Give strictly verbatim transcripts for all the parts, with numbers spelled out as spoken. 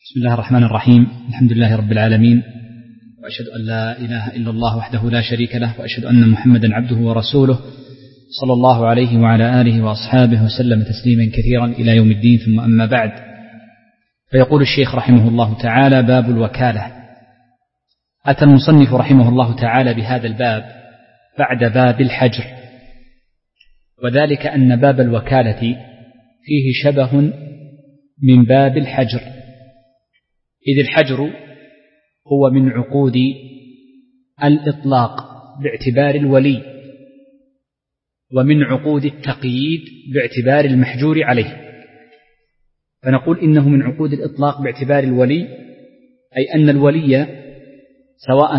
بسم الله الرحمن الرحيم. الحمد لله رب العالمين، وأشهد أن لا إله إلا الله وحده لا شريك له، وأشهد أن محمدا عبده ورسوله صلى الله عليه وعلى آله وأصحابه وسلم تسليما كثيرا إلى يوم الدين. ثم أما بعد، فيقول الشيخ رحمه الله تعالى: باب الوكالة. أتى المصنف رحمه الله تعالى بهذا الباب بعد باب الحجر، وذلك أن باب الوكالة فيه شبه من باب الحجر، إذ الحجر هو من عقود الإطلاق باعتبار الولي، ومن عقود التقييد باعتبار المحجور عليه. فنقول إنه من عقود الإطلاق باعتبار الولي، أي أن الولي سواء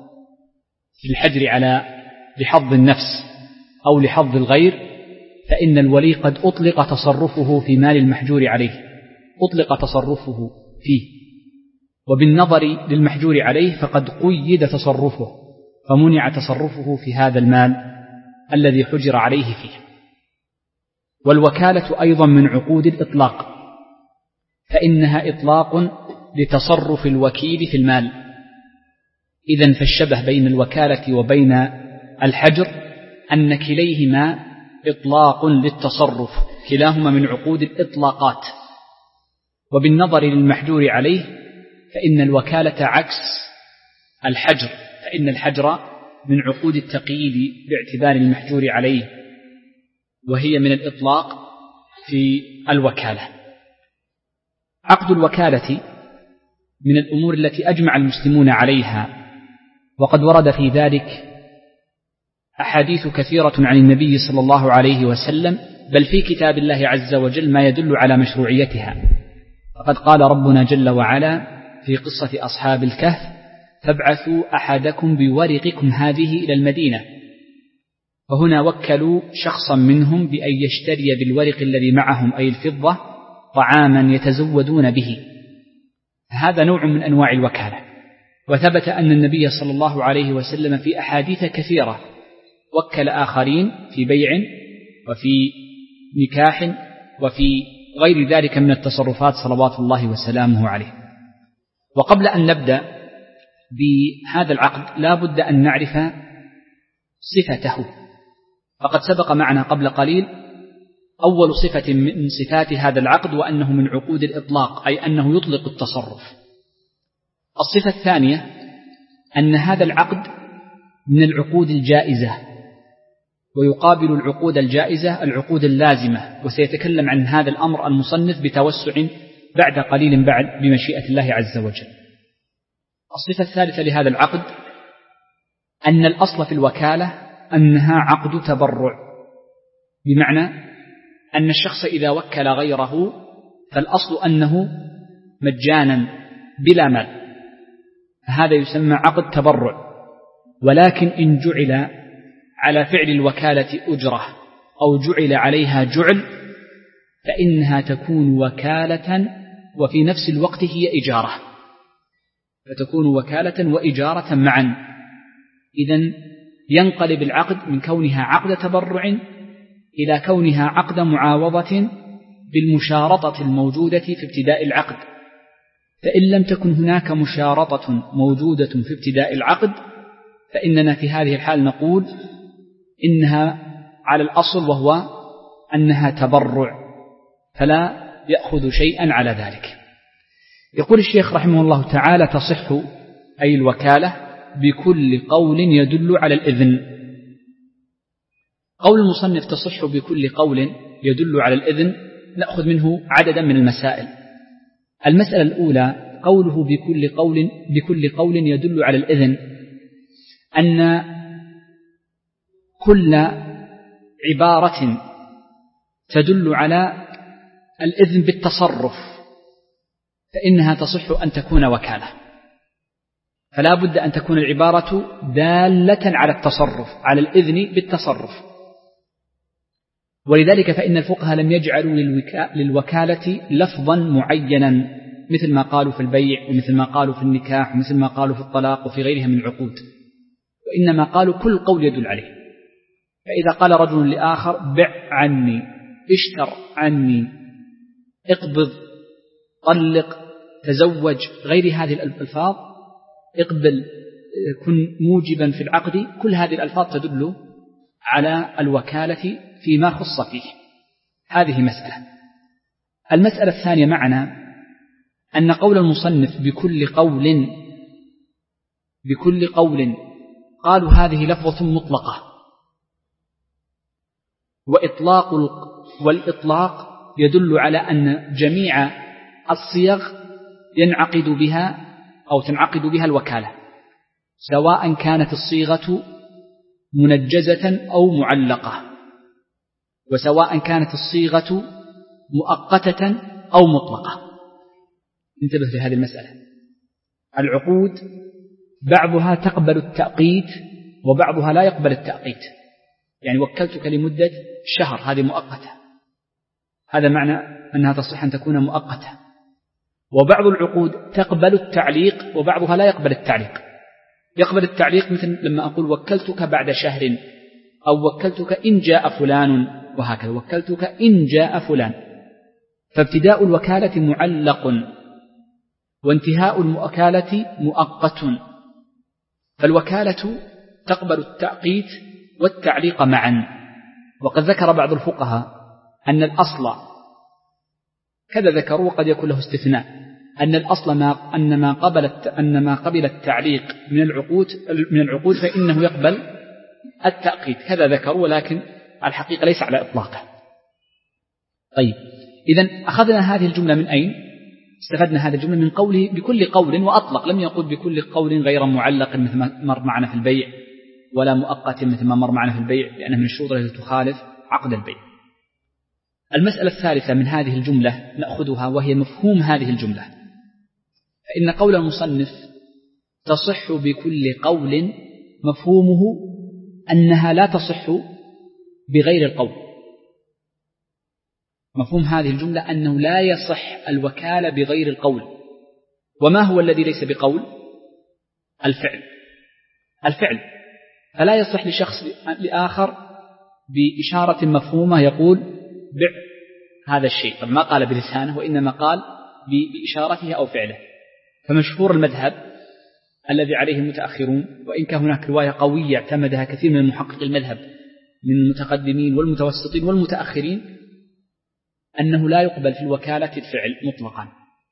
في الحجر على لحظ النفس أو لحظ الغير، فإن الولي قد أطلق تصرفه في مال المحجور عليه، أطلق تصرفه فيه، وبالنظر للمحجور عليه فقد قيد تصرفه، فمنع تصرفه في هذا المال الذي حجر عليه فيه. والوكالة أيضا من عقود الإطلاق، فإنها إطلاق لتصرف الوكيل في المال. إذن فالشبه بين الوكالة وبين الحجر أن كليهما إطلاق للتصرف، كلاهما من عقود الإطلاقات. وبالنظر للمحجور عليه فإن الوكالة عكس الحجر، فإن الحجر من عقود التقييد باعتبار المحجور عليه، وهي من الإطلاق في الوكالة. عقد الوكالة من الأمور التي أجمع المسلمون عليها، وقد ورد في ذلك أحاديث كثيرة عن النبي صلى الله عليه وسلم، بل في كتاب الله عز وجل ما يدل على مشروعيتها. فقد قال ربنا جل وعلا في قصة أصحاب الكهف: فابعثوا أحدكم بورقكم هذه إلى المدينة. فهنا وكلوا شخصا منهم بأن يشتري بالورق الذي معهم، أي الفضة، طعاما يتزودون به. هذا نوع من أنواع الوكالة. وثبت أن النبي صلى الله عليه وسلم في أحاديث كثيرة وكل آخرين في بيع وفي نكاح وفي غير ذلك من التصرفات صلوات الله وسلامه عليه. وقبل أن نبدأ بهذا العقد لا بد أن نعرف صفته، فقد سبق معنا قبل قليل أول صفة من صفات هذا العقد، وأنه من عقود الإطلاق، أي أنه يطلق التصرف. الصفة الثانية أن هذا العقد من العقود الجائزة، ويقابل العقود الجائزة العقود اللازمة، وسيتكلم عن هذا الأمر المصنف بتوسع بعد قليل بعد بمشيئة الله عز وجل. الصفة الثالثة لهذا العقد أن الأصل في الوكالة أنها عقد تبرع، بمعنى أن الشخص إذا وكل غيره فالأصل أنه مجانا بلا مال، هذا يسمى عقد تبرع. ولكن إن جعل على فعل الوكالة أجرة أو جعل عليها جعل فإنها تكون وكالة وفي نفس الوقت هي إجارة، فتكون وكالة وإجارة معا. إذن ينقلب العقد من كونها عقد تبرع إلى كونها عقد معاوضة بالمشارطة الموجودة في ابتداء العقد. فإن لم تكن هناك مشارطة موجودة في ابتداء العقد فإننا في هذه الحال نقول إنها على الأصل، وهو أنها تبرع، فلا يأخذ شيئا على ذلك. يقول الشيخ رحمه الله تعالى: تصح أي الوكالة بكل قول يدل على الإذن. قول المصنف تصح بكل قول يدل على الإذن نأخذ منه عددا من المسائل. المسألة الأولى: قوله بكل قول بكل قول يدل على الإذن، أن كل عبارة تدل على الإذن بالتصرف فإنها تصح أن تكون وكالة، فلا بد أن تكون العبارة دالة على التصرف، على الإذن بالتصرف. ولذلك فإن الفقهاء لم يجعلوا للوكالة لفظا معينا مثل ما قالوا في البيع ومثل ما قالوا في النكاح ومثل ما قالوا في الطلاق وفي غيرها من العقود، وإنما قالوا كل قول يدل عليه. فإذا قال رجل لآخر: بع عني، اشتر عني، اقبض، طلق، تزوج، غير هذه الألفاظ، اقبل، كن موجبا في العقد، كل هذه الألفاظ تدل على الوكالة فيما خص فيه. هذه مسألة. المسألة الثانية معنا أن قول المصنف بكل قول بكل قول قالوا هذه لفظة مطلقة، وإطلاق والإطلاق يدل على أن جميع الصيغ ينعقد بها أو تنعقد بها الوكالة، سواء كانت الصيغة منجزة أو معلقة، وسواء كانت الصيغة مؤقتة أو مطلقة. انتبه لهذه المسألة. العقود بعضها تقبل التأقيت وبعضها لا يقبل التأقيت، يعني وكلتك لمدة شهر، هذه مؤقتة، هذا معنى أنها تصح أن تكون مؤقتة. وبعض العقود تقبل التعليق وبعضها لا يقبل التعليق. يقبل التعليق مثل لما أقول وكلتك بعد شهر، أو وكلتك إن جاء فلان، وهكذا وكلتك إن جاء فلان. فابتداء الوكالة معلق وانتهاء الوكالة مؤقت، فالوكالة تقبل التأقيت والتعليق معا. وقد ذكر بعض الفقهاء أن الأصل كذا ذكروا، وقد يكون له استثناء، أن الأصل ما أن ما قبل أن ما قبل التعليق من العقود من العقود فإنه يقبل التأقيت، كذا ذكروا، ولكن الحقيقة ليس على إطلاقه. طيب، إذن أخذنا هذه الجملة من أين؟ استفدنا هذه الجملة من قوله بكل قول، وأطلق، لم يقل بكل قول غير معلق مثل ما مر معنا في البيع، ولا مؤقت مثل ما مر معنا في البيع، لأنه من الشروط التي تخالف عقد البيع. المسألة الثالثة من هذه الجملة نأخذها، وهي مفهوم هذه الجملة. فإن قول المصنف تصح بكل قول مفهومه أنها لا تصح بغير القول. مفهوم هذه الجملة أنه لا يصح الوكالة بغير القول. وما هو الذي ليس بقول؟ الفعل. الفعل فلا يصح لشخص لآخر بإشارة مفهومة يقول بع هذا الشيء، طب ما قال بلسانه وإنما قال بإشارته أو فعله. فمشهور المذهب الذي عليه المتأخرون، وإن كان هناك رواية قوية اعتمدها كثير من محققي المذهب من المتقدمين والمتوسطين والمتأخرين، أنه لا يقبل في الوكالة الفعل مطلقا.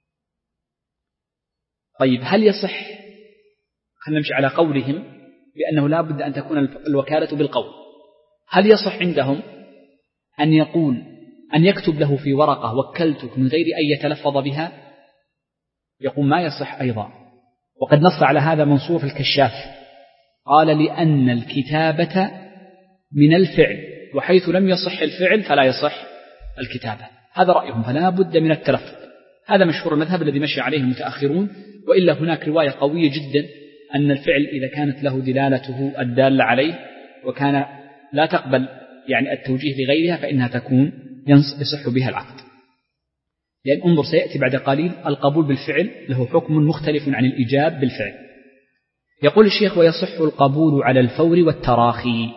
طيب، هل يصح، خلينا نمشي على قولهم بأنه لا بد أن تكون الوكالة بالقول، هل يصح عندهم أن يقول أن يكتب له في ورقة وكلتك من غير أن يتلفظ بها؟ يقول ما يصح أيضا. وقد نص على هذا منصور في الكشاف، قال لأن الكتابة من الفعل، وحيث لم يصح الفعل فلا يصح الكتابة. هذا رأيهم، فلا بد من التلفظ. هذا مشهور المذهب الذي مشي عليه المتأخرون. وإلا هناك رواية قوية جدا أن الفعل إذا كانت له دلالته الدالة عليه وكان لا تقبل يعني التوجيه لغيرها فإنها تكون يصح بها العقد. لأن انظر سيأتي بعد قليل القبول بالفعل له حكم مختلف عن الإيجاب بالفعل. يقول الشيخ ويصح القبول على الفور والتراخي.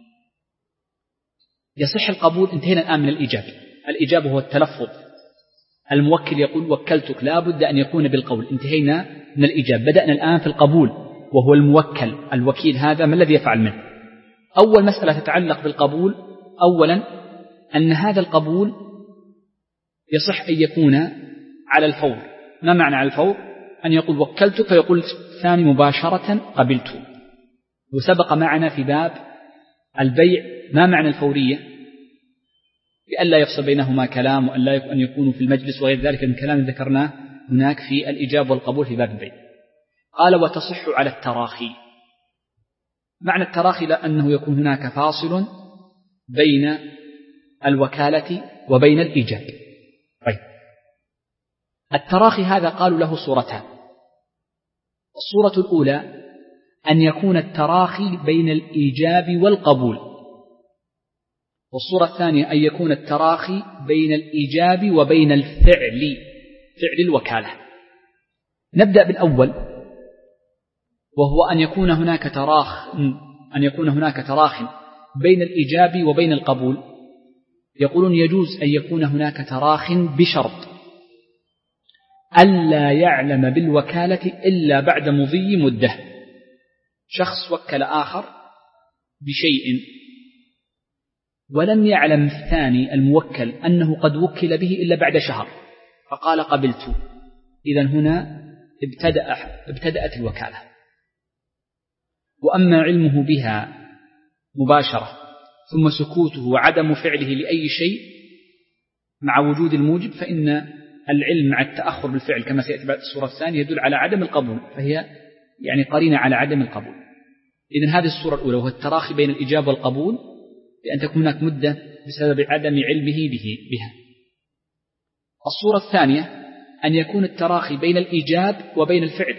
يصح القبول، انتهينا الآن من الإيجاب. الإيجاب هو التلفظ، الموكل يقول وكلتك، لا بد أن يكون بالقول، انتهينا من الإيجاب. بدأنا الآن في القبول وهو الموكل، الوكيل هذا ما الذي يفعل منه؟ أول مسألة تتعلق بالقبول، أولا أن هذا القبول يصح أن يكون على الفور. ما معنى على الفور؟ أن يقول وكلتك فيقول الثاني مباشرة قبلت. وسبق معنا في باب البيع ما معنى الفورية، بأن لا يفصل بينهما كلام، وأن لا أن يكونوا في المجلس وغير ذلك من كلام ذكرناه هناك في الإجاب والقبول في باب البيع. قال وتصح على التراخي. معنى التراخي لأنه يكون هناك فاصل بين الوكالة وبين الإيجاب. طيب، التراخي هذا قالوا له صورتان. الصورة الأولى أن يكون التراخي بين الإيجاب والقبول، والصورة الثانية أن يكون التراخي بين الإيجاب وبين الفعل، فعل الوكالة. نبدأ بالأول، وهو أن يكون هناك تراخ أن يكون هناك تراخ بين الإيجاب وبين القبول. يقولون يجوز أن يكون هناك تراخ بشرط ألا يعلم بالوكالة إلا بعد مضي مدة. شخص وكل آخر بشيء ولم يعلم الثاني الموكل أنه قد وكل به إلا بعد شهر فقال قبلت، إذن هنا ابتدأ ابتدأت الوكالة. وأما علمه بها مباشرة ثم سكوته وعدم فعله لأي شيء مع وجود الموجب، فإن العلم مع التأخر بالفعل كما سيأتي بعد الصورة الثانية يدل على عدم القبول، فهي يعني قرينة على عدم القبول. إذن هذه الصورة الأولى وهو التراخي بين الإجابة والقبول لأن تكون هناك مدة بسبب عدم علمه به بها. الصورة الثانية أن يكون التراخي بين الإيجاب وبين الفعل،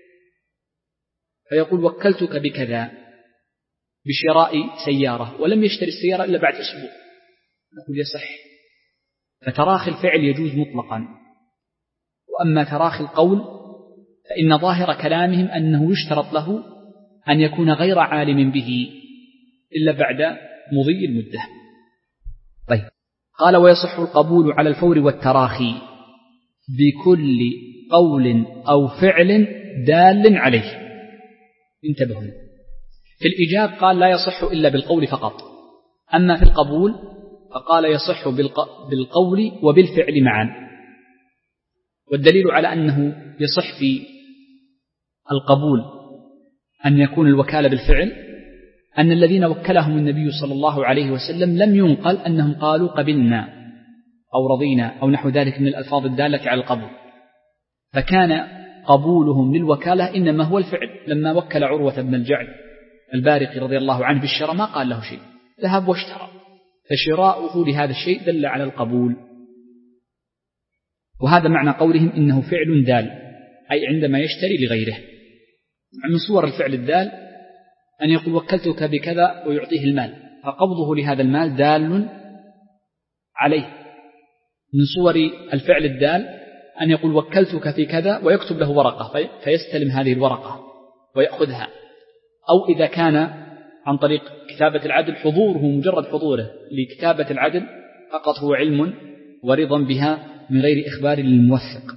فيقول وكلتك بكذا بشراء سيارة ولم يشتري السيارة إلا بعد أسبوع، نقول يصح. فتراخي الفعل يجوز مطلقا. وأما تراخي القول فإن ظاهر كلامهم أنه يشترط له أن يكون غير عالم به إلا بعد مضي المدة. طيب، قال ويصح القبول على الفور والتراخي بكل قول أو فعل دال عليه. انتبهوا، في الإجاب قال لا يصح إلا بالقول فقط، أما في القبول فقال يصح بالقول وبالفعل معا. والدليل على أنه يصح في القبول أن يكون الوكالة بالفعل أن الذين وكلهم النبي صلى الله عليه وسلم لم ينقل أنهم قالوا قبلنا أو رضينا أو نحو ذلك من الألفاظ الدالة على القبول، فكان قبولهم للوكالة إنما هو الفعل. لما وكل عروة بن الجعد البارقي رضي الله عنه بالشراء ما قال له شيء، ذهب واشترى، فشراؤه لهذا الشيء دل على القبول. وهذا معنى قولهم إنه فعل دال، أي عندما يشتري لغيره. من صور الفعل الدال أن يقول وكلتك بكذا ويعطيه المال، فقبضه لهذا المال دال عليه. من صور الفعل الدال أن يقول وكلتك في كذا ويكتب له ورقة فيستلم هذه الورقة ويأخذها. أو إذا كان عن طريق كتابة العدل حضوره مجرد حضوره لكتابة العدل فقط هو علم ورضا بها من غير إخبار للموثق.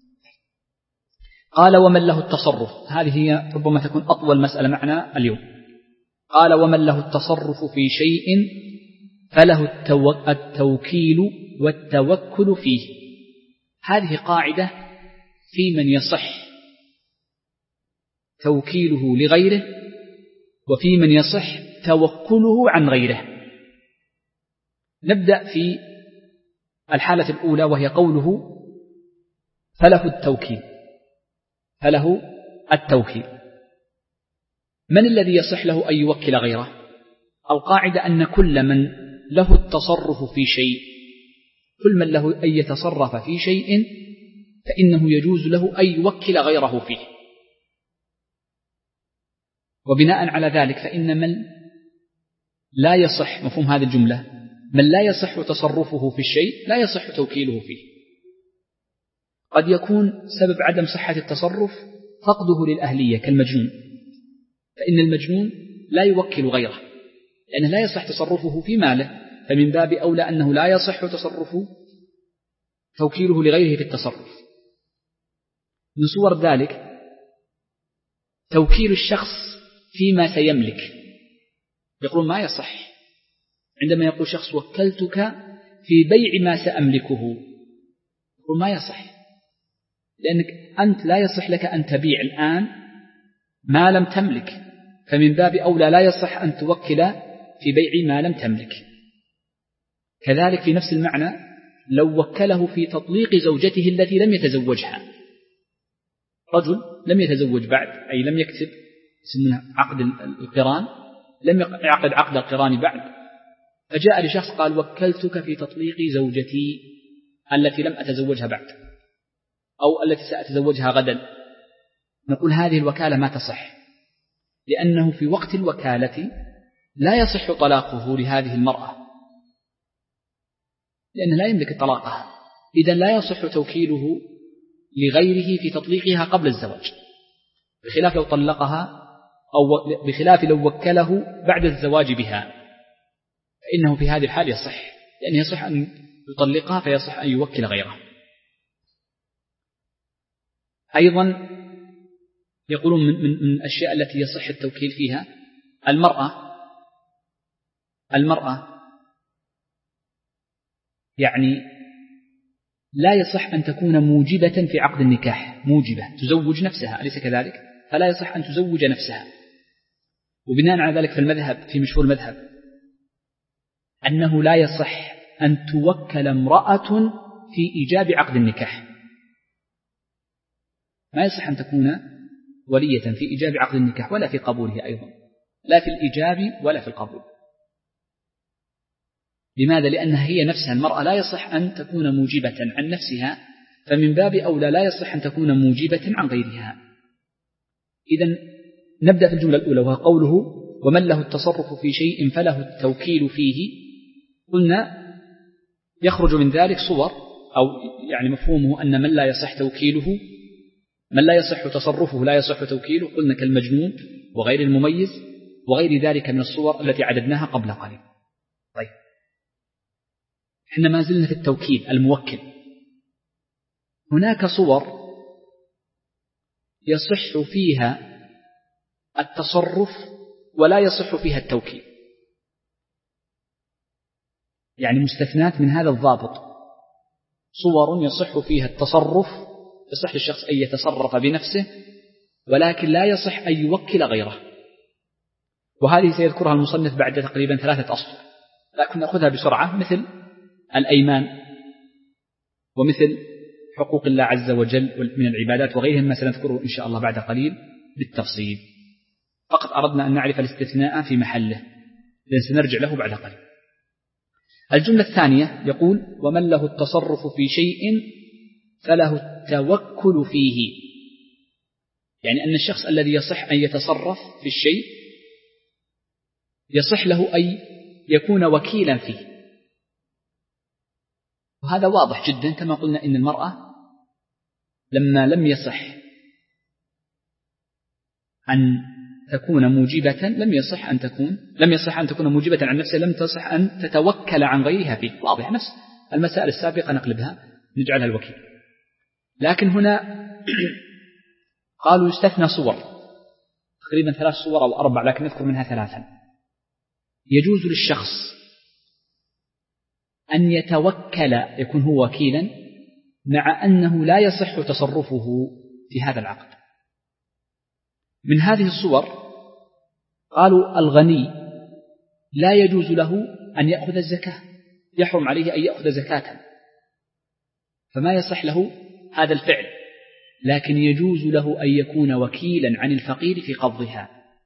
قال ومن له التصرف، هذه هي ربما تكون أطول مسألة معنا اليوم. قال ومن له التصرف في شيء فله التوكيل والتوكل فيه. هذه قاعدة في من يصح توكيله لغيره وفي من يصح توكله عن غيره. نبدأ في الحالة الأولى وهي قوله فله التوكيل. فله التوكيل، من الذي يصح له أن يوكل غيره؟ القاعدة أن كل من له التصرف في شيء، كل من له أن يتصرف في شيء فإنه يجوز له أن يوكل غيره فيه. وبناء على ذلك فإن من لا يصح، مفهوم هذه الجملة، من لا يصح تصرفه في الشيء لا يصح توكيله فيه. قد يكون سبب عدم صحة التصرف فقده للأهلية كالمجنون، فإن المجنون لا يوكل غيره لأنه لا يصح تصرفه في ماله، فمن باب أولى أنه لا يصح تصرفه توكيله لغيره في التصرف. من صور ذلك توكيل الشخص فيما سيملك، يقول ما يصح عندما يقول شخص وكلتك في بيع ما سأملكه، يقول ما يصح لأنك أنت لا يصح لك أن تبيع الآن ما لم تملك، فمن باب أولى لا يصح أن توكل في بيع ما لم تملك. كذلك في نفس المعنى لو وكله في تطليق زوجته التي لم يتزوجها، رجل لم يتزوج بعد أي لم يكتب اسمه عقد القران، لم يعقد عقد القران بعد، فجاء لشخص قال وكلتك في تطليق زوجتي التي لم أتزوجها بعد أو التي سأتزوجها غدا، نقول هذه الوكالة ما تصح، لأنه في وقت الوكالة لا يصح طلاقه لهذه المرأة لأنه لا يملك طلاقها، إذن لا يصح توكيله لغيره في تطليقها قبل الزواج، بخلاف لو طلقها أو بخلاف لو وكله بعد الزواج بها، فإنه في هذه الحال يصح، لأنه يصح أن يطلقها فيصح أن يوكل غيره. أيضا يقولون من, من, من الأشياء التي يصح التوكيل فيها المرأة المرأة يعني لا يصح أن تكون موجبة في عقد النكاح، موجبة تزوج نفسها، أليس كذلك؟ فلا يصح أن تزوج نفسها. وبناء على ذلك في المذهب، في مشهور المذهب، أنه لا يصح أن توكل امرأة في إيجاب عقد النكاح، ما يصح أن تكون ولية في إيجاب عقد النكاح ولا في قبوله أيضا، لا في الإيجاب ولا في القبول. لماذا؟ لأنها هي نفسها المرأة لا يصح أن تكون موجبة عن نفسها، فمن باب أولى لا يصح أن تكون موجبة عن غيرها. إذن نبدأ في الجملة الأولى، وهو قوله ومن له التصرف في شيء فله التوكيل فيه. قلنا يخرج من ذلك صور، أو يعني مفهومه أن من لا يصح توكيله، من لا يصح تصرفه لا يصح توكيله، قلنا كالمجنون وغير المميز وغير ذلك من الصور التي عددناها قبل قليل. طيب، احنا ما زلنا في التوكيل الموكل. هناك صور يصح فيها التصرف ولا يصح فيها التوكيل، يعني مستثنات من هذا الضابط. صور يصح فيها التصرف، يصح للشخص أن يتصرف بنفسه، ولكن لا يصح أن يوكل غيره، وهذه سيذكرها المصنف بعد تقريبا ثلاثة أسطر، لكن نأخذها بسرعة، مثل الأيمان، ومثل حقوق الله عز وجل من العبادات وغيرهم، ما سنذكره إن شاء الله بعد قليل بالتفصيل. فقط أردنا أن نعرف الاستثناء في محله، لأن سنرجع له بعد قليل. الجملة الثانية يقول ومن له التصرف في شيء فله التوكل فيه، يعني أن الشخص الذي يصح أن يتصرف في الشيء يصح له أن يكون وكيلا فيه، وهذا واضح جدا. كما قلنا إن المرأة لما لم يصح أن تكون موجبة لم يصح أن تكون لم يصح أن تكون موجبة عن نفسها، لم تصح أن تتوكل عن غيرها فيه، واضح. نفس المسائل السابقة نقلبها نجعلها الوكيل. لكن هنا قالوا يستثنى صور، تقريبا ثلاث صور أو أربع، لكن نذكر منها ثلاثا. يجوز للشخص أن يتوكل، يكون هو وكيلا، مع أنه لا يصح تصرفه في هذا العقد. من هذه الصور قالوا الغني لا يجوز له أن يأخذ الزكاة، يحرم عليه أن يأخذ زكاة، فما يصح له هذا الفعل، لكن يجوز له أن يكون وكيلا عن الفقير في قبضها.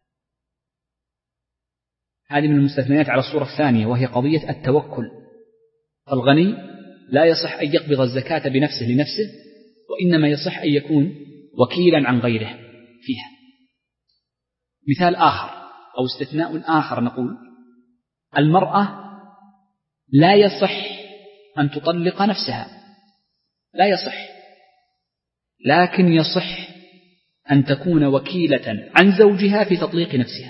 هذه من المستثنيات على الصورة الثانية، وهي قضية التوكل. الغني لا يصح أن يقبض الزكاة بنفسه لنفسه، وإنما يصح أن يكون وكيلا عن غيره فيها. مثال آخر أو استثناء آخر، نقول المرأة لا يصح أن تطلق نفسها، لا يصح، لكن يصح أن تكون وكيلة عن زوجها في تطليق نفسها.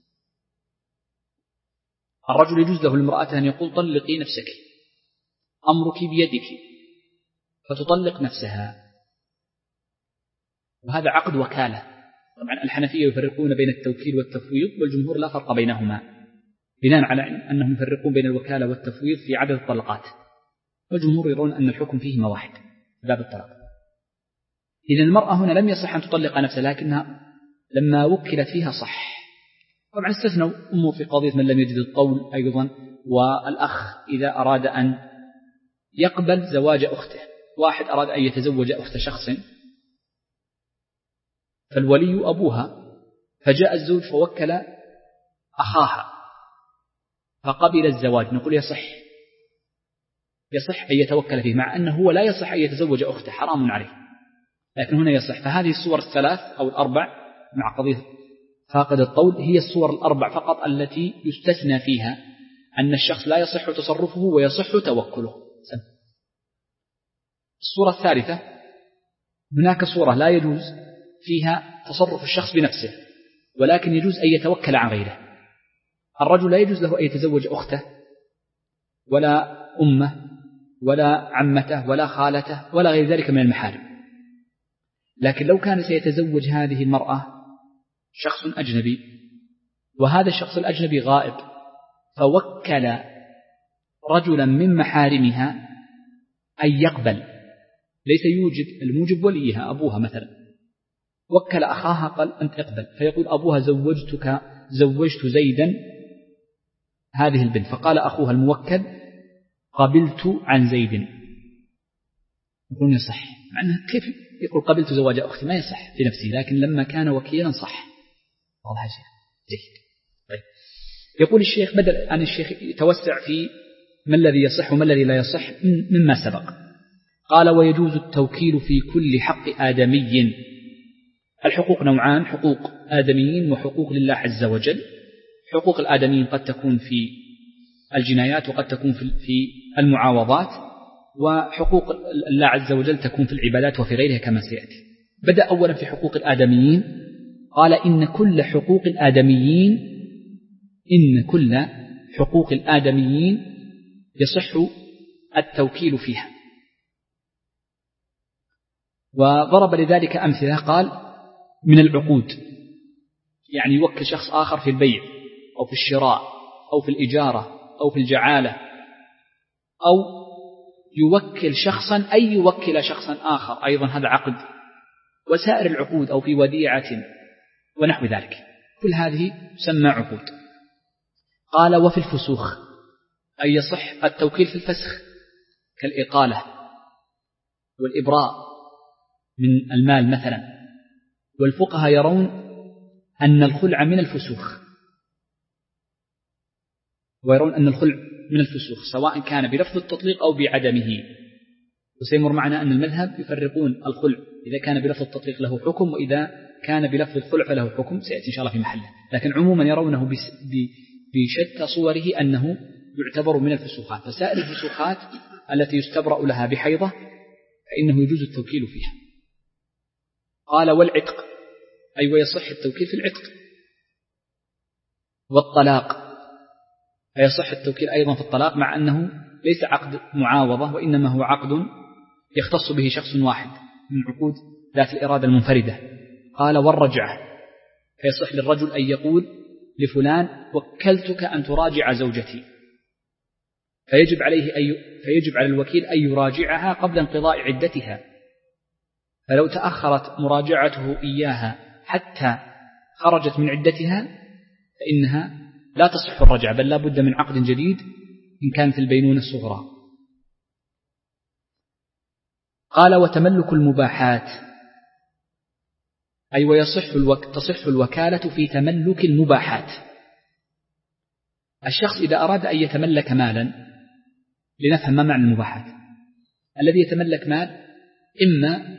الرجل يجوز له المرأة أن يقول طلقي نفسك، أمرك بيدك، فتطلق نفسها، وهذا عقد وكالة. طبعا الحنفية يفرقون بين التوكيل والتفويض، والجمهور لا فرق بينهما، بناء على أنهم يفرقون بين الوكالة والتفويض في عدد الطلقات، والجمهور يرون أن الحكم فيهما واحد في باب الطلاق. إذن المرأة هنا لم يصح أن تطلق نفسها، لكنها لما وكلت فيها صح. طبعا استثنوا أمه في قضية من لم يجد الطول أيضا، والأخ إذا أراد أن يقبل زواج أخته، واحد أراد أن يتزوج أخت شخص فالولي أبوها، فجاء الزوج فوكل أخاها فقبل الزواج، نقول يصح يصح أن يتوكل فيه، مع أنه هو لا يصح أن يتزوج أخته، حرام عليه، لكن هنا يصح. فهذه الصور الثلاث أو الأربع مع قضية فاقد الطول هي الصور الأربع فقط التي يستثنى فيها أن الشخص لا يصح تصرفه ويصح توكله. الصورة الثالثة، هناك صورة لا يجوز فيها تصرف الشخص بنفسه، ولكن يجوز أن يتوكل عن غيره. الرجل لا يجوز له أن يتزوج أخته ولا أمه ولا عمته ولا خالته ولا غير ذلك من المحارم، لكن لو كان سيتزوج هذه المرأة شخص أجنبي وهذا الشخص الأجنبي غائب، فوكل رجلا من محارمها أن يقبل، ليس يوجد الموجب وليها أبوها مثلا، وكل أخاها قال أنت اقبل، فيقول أبوها زوجتك زوجت زيدا هذه البنت، فقال أخوها الموكل قبلت عن زيد، يقول يصح، مع أنه كيف يقول قبلت زواج أختي، ما يصح في نفسه، لكن لما كان وكيلا صح. واضح شيء جيد. طيب. يقول الشيخ بدل أن الشيخ يتوسع في ما الذي يصح وما الذي لا يصح مما سبق، قال ويجوز التوكيل في كل حق آدمي. الحقوق نوعان، حقوق آدميين وحقوق لله عز وجل. حقوق الآدميين قد تكون في الجنايات وقد تكون في المعاوضات، وحقوق الله عز وجل تكون في العبادات وفي غيرها كما سيأتي. بدأ أولا في حقوق الآدميين، قال إن كل حقوق الآدميين إن كل حقوق الآدميين يصح التوكيل فيها، وضرب لذلك أمثلة، قال من العقود، يعني يوكل شخص آخر في البيع أو في الشراء أو في الإجارة أو في الجعالة، أو يوكل شخصا أي يوكل شخصا آخر أيضا هذا عقد، وسائر العقود أو في وديعة ونحو ذلك، كل هذه تسمى عقود. قال وفي الفسوخ أي يصح التوكيل في الفسخ كالإقالة والإبراء من المال مثلا، والفقهاء يرون أن الخلع من الفسوخ، ويرون أن الخلع من الفسوخ سواء كان بلفظ التطليق أو بعدمه. وسيمر معنا أن المذهب يفرقون الخلع إذا كان بلفظ التطليق له حكم، وإذا كان بلفظ الخلع فله حكم، سيأتي إن شاء الله في محله، لكن عموما يرونه بشتى صوره أنه يعتبر من الفسوخات. فسائر الفسوخات التي يستبرأ لها بحيضة فإنه يجوز التوكيل فيها. قال والعتق أي ويصح التوكيل في العتق، والطلاق فيصح التوكيل أيضا في الطلاق، مع أنه ليس عقد معاوضة وإنما هو عقد يختص به شخص واحد من عقود ذات الإرادة المنفردة. قال والرجعة فيصح للرجل أن يقول لفلان وكلتك أن تراجع زوجتي، فيجب عليه أي فيجب على الوكيل أن يراجعها قبل انقضاء عدتها، فلو تأخرت مراجعته إياها حتى خرجت من عدتها فإنها لا تصح الرجعة، بل لا بد من عقد جديد إن كانت البينونة الصغرى. قال وتملك المباحات أي ويصح الوك... تصح الوكالة في تملك المباحات. الشخص إذا أراد أن يتملك مالا، لنفهم ما معنى المباحات. الذي يتملك مال إما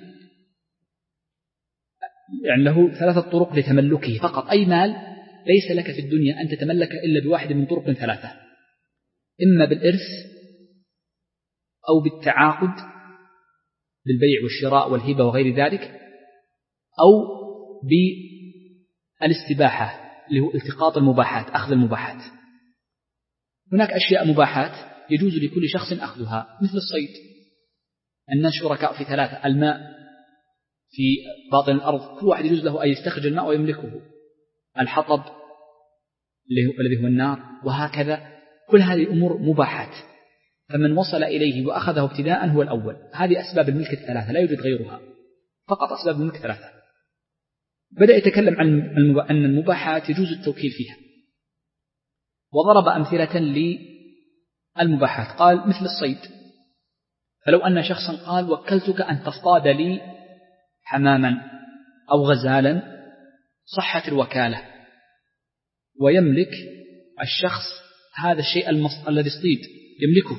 يعني له ثلاثة طرق لتملكه فقط، أي مال ليس لك في الدنيا أن تتملك إلا بواحد من طرق ثلاثة، إما بالإرث أو بالتعاقد بالبيع والشراء والهبة وغير ذلك، أو بالاستباحة اللي هو التقاط المباحات، أخذ المباحات. هناك أشياء مباحات يجوز لكل شخص أخذها مثل الصيد، الناس شركاء في ثلاثة، الماء في باطن الأرض كل واحد يجوز له أن يستخرج الماء ويملكه، الحطب الذي هو النار، وهكذا كل هذه الأمور مباحات، فمن وصل إليه وأخذه ابتداء هو الأول. هذه أسباب الملك الثلاثة لا يوجد غيرها، فقط أسباب الملك الثلاثة. بدأ يتكلم عن أن المباحات يجوز التوكيل فيها، وضرب أمثلة للمباحات، قال مثل الصيد، فلو أن شخصا قال وكلتك أن تصطاد لي حماما أو غزالا صحت الوكالة، ويملك الشخص هذا الشيء المص... الذي اصطيد يملكه.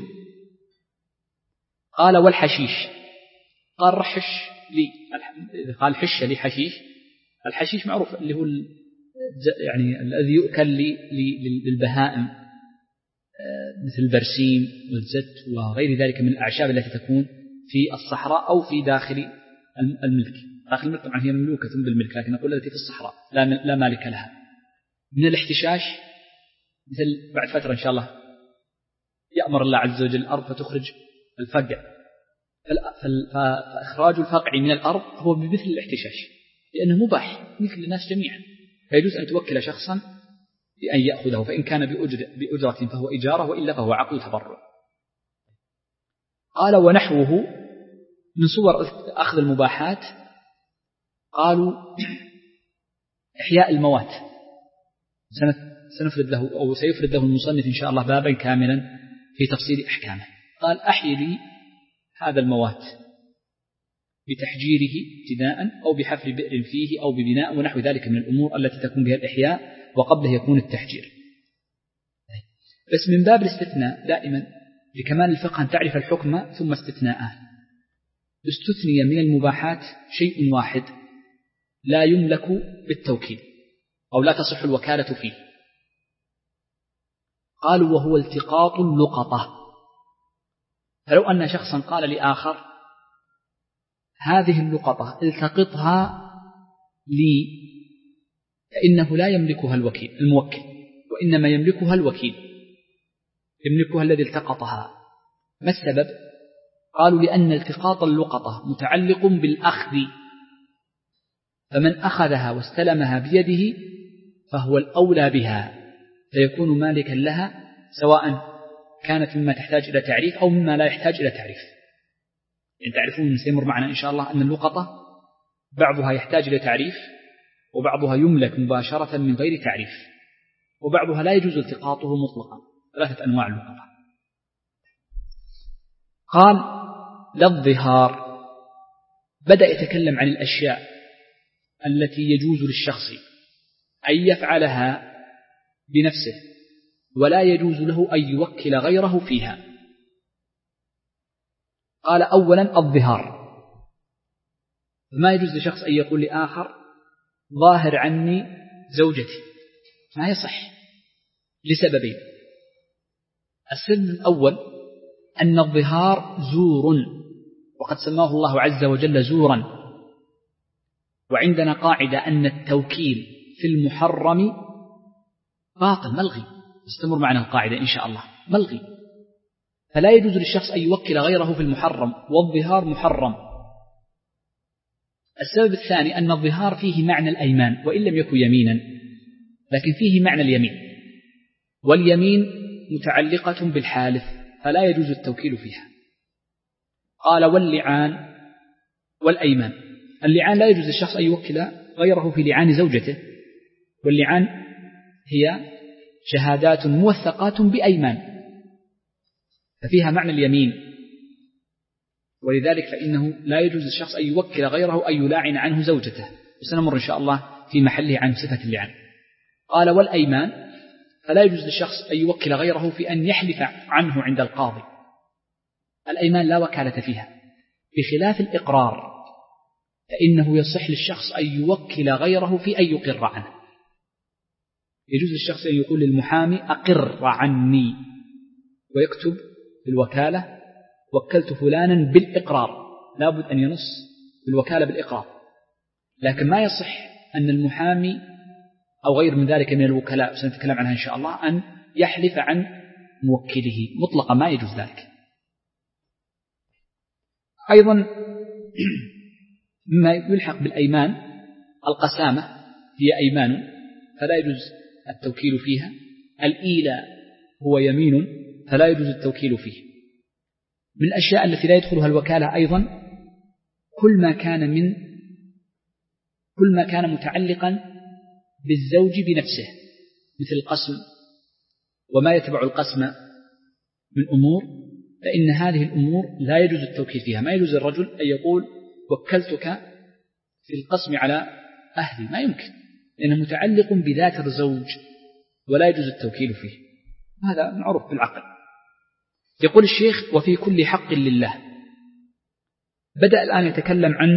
قال والحشيش، قال رحش لي، قال حش لي حشيش. الحشيش معروف اللي هو يعني الذي يؤكل للبهائم مثل البرسيم والزت وغير ذلك من الأعشاب التي تكون في الصحراء أو في داخل الملك. داخل الملك طبعا هي مملوكة بالملك، لكن نقول التي في الصحراء لا مالك لها. من الاحتشاش مثل بعد فترة إن شاء الله يأمر الله عز وجل الأرض فتخرج الفقع، فإخراج الفقع من الأرض هو بمثل الاحتشاش، لأنه مباح مثل الناس جميعا، فيجوز أن توكل شخصا بأن يأخذه، فإن كان بأجرة فهو إجارة، وإلا فهو عقد تبرع. قال ونحوه من صور أخذ المباحات، قالوا إحياء الموات، سنفرد له أو سيفرد له المصنف إن شاء الله بابا كاملا في تفصيل أحكامه. قال أحيي لي هذا الموات بتحجيره ابتداء أو بحفر بئر فيه أو ببناء ونحو ذلك من الأمور التي تكون بها الإحياء وقبله يكون التحجير. بس من باب الاستثناء دائما لكمال الفقه أن تعرف الحكم ثم استثناءه. استثني من المباحات شيء واحد لا يملك بالتوكيد أو لا تصح الوكالة فيه، قالوا وهو التقاط اللقطة. فلو أن شخصا قال لآخر هذه اللقطة التقطها لي، فإنه لا يملكها الوكيل الموكل، وإنما يملكها الوكيل، يملكها الذي التقطها. ما السبب؟ قالوا لأن التقاط اللقطة متعلق بالأخذ، فمن أخذها واستلمها بيده فهو الأولى بها، فيكون مالكا لها، سواء كانت مما تحتاج إلى تعريف أو مما لا يحتاج إلى تعريف. يعني تعرفون سيمر معنا إن شاء الله أن اللقطة بعضها يحتاج إلى تعريف، وبعضها يملك مباشرة من غير تعريف، وبعضها لا يجوز التقاطه مطلقا. ثلاثة أنواع اللقطة. قال للظهار، بدأ يتكلم عن الأشياء التي يجوز للشخص أن يفعلها بنفسه ولا يجوز له أن يوكل غيره فيها. قال أولا الظهار، ما يجوز لشخص أن يقول لآخر ظاهر عني زوجتي، ما يصح لسببين. السبب الأول أن الظهار زور، وقد سماه الله عز وجل زورا، وعندنا قاعدة أن التوكيل في المحرم باطل ملغي، استمر معنا القاعدة إن شاء الله، ملغي، فلا يجوز للشخص أن يوكل غيره في المحرم، والظهار محرم. السبب الثاني أن الظهار فيه معنى الأيمان، وإن لم يكن يمينا لكن فيه معنى اليمين، واليمين متعلقة بالحالف فلا يجوز التوكيل فيها. قال واللعان والأيمان، اللعان لا يجوز للشخص أن يوكل غيره في لعان زوجته، واللعان هي شهادات موثقات بأيمان ففيها معنى اليمين، ولذلك فإنه لا يجوز للشخص أن يوكل غيره أن يلاعن عنه زوجته، وسنمر إن شاء الله في محله عن صفة اللعان. قال والأيمان، فلا يجوز للشخص أن يوكل غيره في أن يحلف عنه عند القاضي، الأيمان لا وكالة فيها، بخلاف الإقرار فإنه يصح للشخص أن يوكل غيره في أن يقر عنه. يجوز للشخص أن يقول للمحامي أقر عني، ويكتب في الوكالة وكلت فلانا بالإقرار، لابد أن ينص بالوكالة بالإقرار. لكن ما يصح أن المحامي أو غير من ذلك من الوكلاء سنتكلم عنها إن شاء الله أن يحلف عن موكله مطلقا، ما يجوز ذلك. أيضا مما يلحق بالأيمان القسامة، هي أيمان فلا يجوز التوكيل فيها. الإيلاء هو يمين فلا يجوز التوكيل فيه. من الأشياء التي لا يدخلها الوكالة أيضا كل ما كان من كل ما كان متعلقا بالزوج بنفسه، مثل القسم وما يتبع القسم من أمور، فإن هذه الأمور لا يجوز التوكيل فيها. ما يجوز الرجل أن يقول وكلتك في القسم على أهلي، ما يمكن، لأنه متعلق بذات الزوج ولا يجوز التوكيل فيه، هذا معروف بالعقل. يقول الشيخ وفي كل حق لله. بدأ الآن يتكلم عن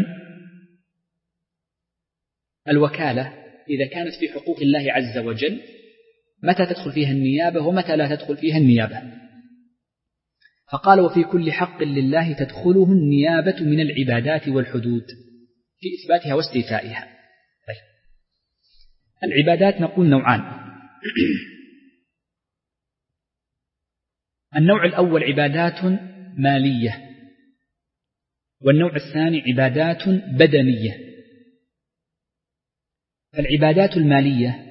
الوكالة إذا كانت في حقوق الله عز وجل، متى تدخل فيها النيابة ومتى لا تدخل فيها النيابة. فقال وفي كل حق لله تدخله النيابة من العبادات والحدود في إثباتها واستيفائها. طيب. العبادات نقول نوعان. النوع الأول عبادات مالية، والنوع الثاني عبادات بدنية. فالعبادات المالية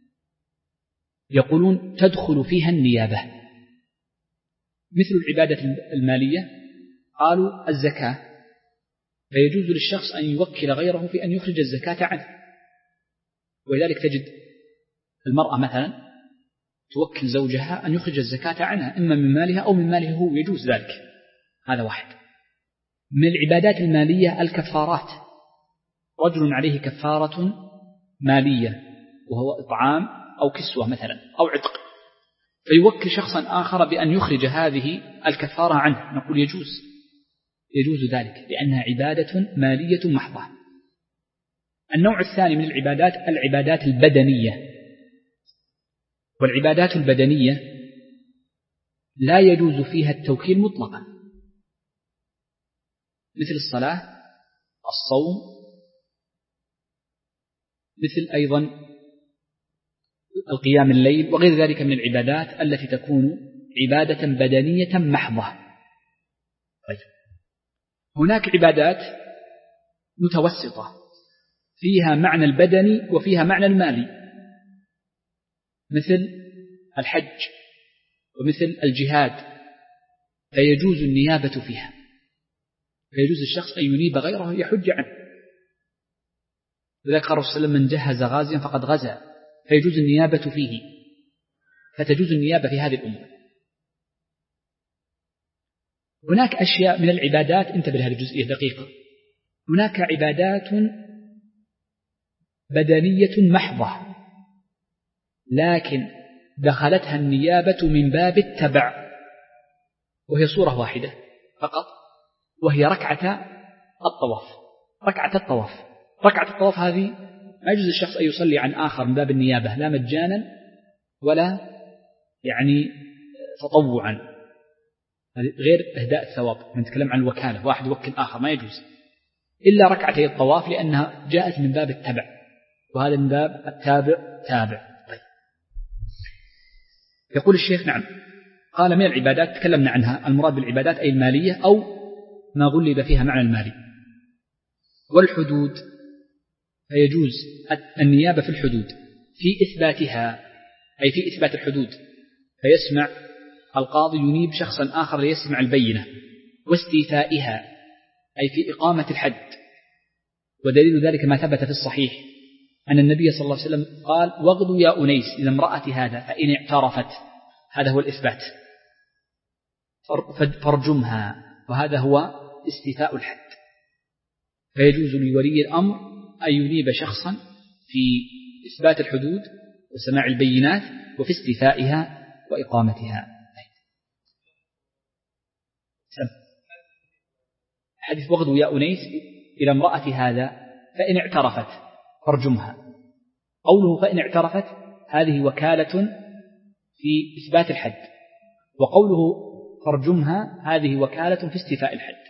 يقولون تدخل فيها النيابة، مثل العبادة المالية قالوا الزكاة، فيجوز للشخص أن يوكل غيره في أن يخرج الزكاة عنه، ولذلك تجد المرأة مثلا توكل زوجها أن يخرج الزكاة عنها إما من مالها أو من ماله هو، يجوز ذلك. هذا واحد. من العبادات المالية الكفارات، رجل عليه كفارة مالية وهو إطعام أو كسوة مثلا أو عتق، فيوكل شخصا آخر بأن يخرج هذه الكفارة عنه، نقول يجوز يجوز ذلك لأنها عبادة مالية محضة. النوع الثاني من العبادات العبادات البدنية، والعبادات البدنية لا يجوز فيها التوكيل مطلقا، مثل الصلاة، الصوم، مثل أيضا القيام الليل وغير ذلك من العبادات التي تكون عبادة بدنية محضة. طيب. هناك عبادات متوسطة فيها معنى البدني وفيها معنى المالي، مثل الحج ومثل الجهاد، فيجوز النيابة فيها، فيجوز الشخص أن ينيب غيره يحج عنه. لذلك قال الرسول صلى الله عليه وسلم من جهز غازيا فقد غزا، فيجوز النيابة فيه، فتجوز النيابة في هذه الأمور. هناك أشياء من العبادات، انتبه لهذه الجزئية دقيقة، هناك عبادات بدنية محضة لكن دخلتها النيابة من باب التبع، وهي صورة واحدة فقط، وهي ركعة الطواف. ركعة الطواف ركعة الطواف هذه ما يجوز الشخص أن يصلي عن آخر من باب النيابة، لا مجانا ولا يعني تطوعا، غير إهداء الثواب. نتكلم عن الوكالة، واحد يوكل آخر ما يجوز إلا ركعتي الطواف لأنها جاءت من باب التبع، وهذا من باب التابع تابع. طيب. يقول الشيخ نعم، قال من العبادات تكلمنا عنها، المراد بالعبادات أي المالية أو ما غلب فيها معنى المالي. والحدود فيجوز النيابة في الحدود في إثباتها، أي في إثبات الحدود، فيسمع القاضي ينيب شخصا آخر ليسمع البينة، واستيفائها أي في إقامة الحد. ودليل ذلك ما ثبت في الصحيح أن النبي صلى الله عليه وسلم قال واغدوا يا أنيس إلى امرأة هذا فإن اعترفت، هذا هو الإثبات، فارجمها، وهذا هو استيفاء الحد. فيجوز لولي الأمر أن ينيب شخصا في إثبات الحدود وسماع البينات وفي استيفائها وإقامتها. حديث واغدوا يا أنيس إلى امرأة هذا فإن اعترفت فارجمها، قوله فإن اعترفت هذه وكالة في إثبات الحد، وقوله فارجمها هذه وكالة في استيفاء الحد.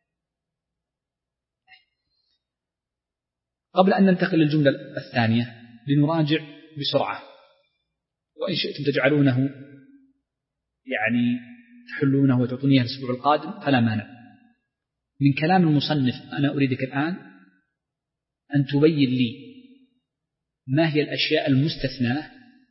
قبل أن ننتقل للجملة الثانية لنراجع بسرعة، وإن شئتم تجعلونه يعني تحلونه وتعطونيه الأسبوع القادم فلا مانع. من كلام المصنف أنا أريدك الآن أن تبين لي ما هي الأشياء المستثناة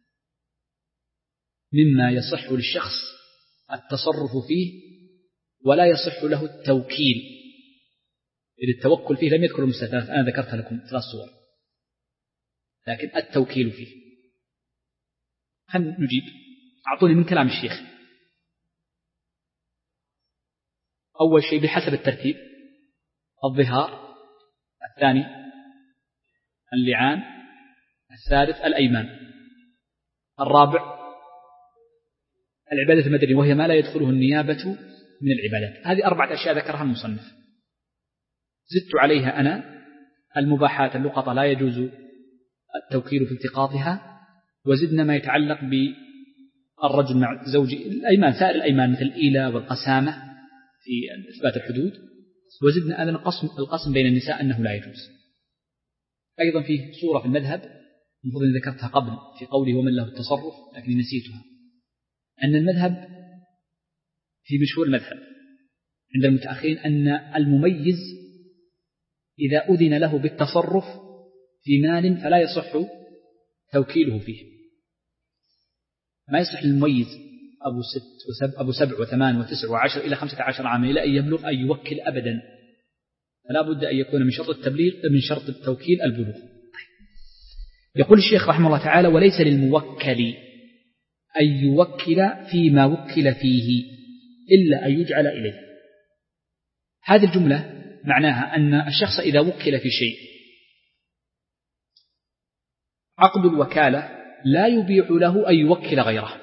مما يصح للشخص التصرف فيه ولا يصح له التوكيل، إذ التوكل فيه لم يذكر المستثنات، أنا ذكرت لكم ثلاث صور، لكن التوكيل فيه. خلينا نجيب، أعطوني من كلام الشيخ. أول شيء بحسب الترتيب: الظهار، الثاني اللعان، الثالث الأيمان، الرابع العبادة المدنية وهي ما لا يدخله النيابة من العبادات. هذه أربعة أشياء ذكرها المصنف، زدت عليها أنا المباحات اللقطة لا يجوز التوكيل في التقاطها، وزدنا ما يتعلق بالرجل مع زوجه، الأيمان، سائر الأيمان مثل الإيلاء والقسامة في إثبات الحدود، وزدنا أن القسم, القسم بين النساء أنه لا يجوز. أيضا فيه صورة في المذهب المفروض أن ذكرتها قبل في قوله ومن له التصرف لكن نسيتها، أن المذهب في مشهور المذهب عند المتأخرين أن المميز إذا أذن له بالتصرف في مال فلا يصح توكيله فيه. ما يصح للمميز أبو, ست وسب أبو سبع وثمان وتسع وعشر إلى خمسة عشر عاما إلى أن يبلغ أن يوكل أبدا، فلا بد أن يكون من شرط التبليغ من شرط التوكيل البلوغ. يقول الشيخ رحمه الله تعالى: وليس للموكل أن يوكل فيما وكل فيه إلا أن يجعل إليه. هذه الجملة معناها أن الشخص إذا وكل في شيء عقد الوكالة لا يبيح له أن يوكل غيره،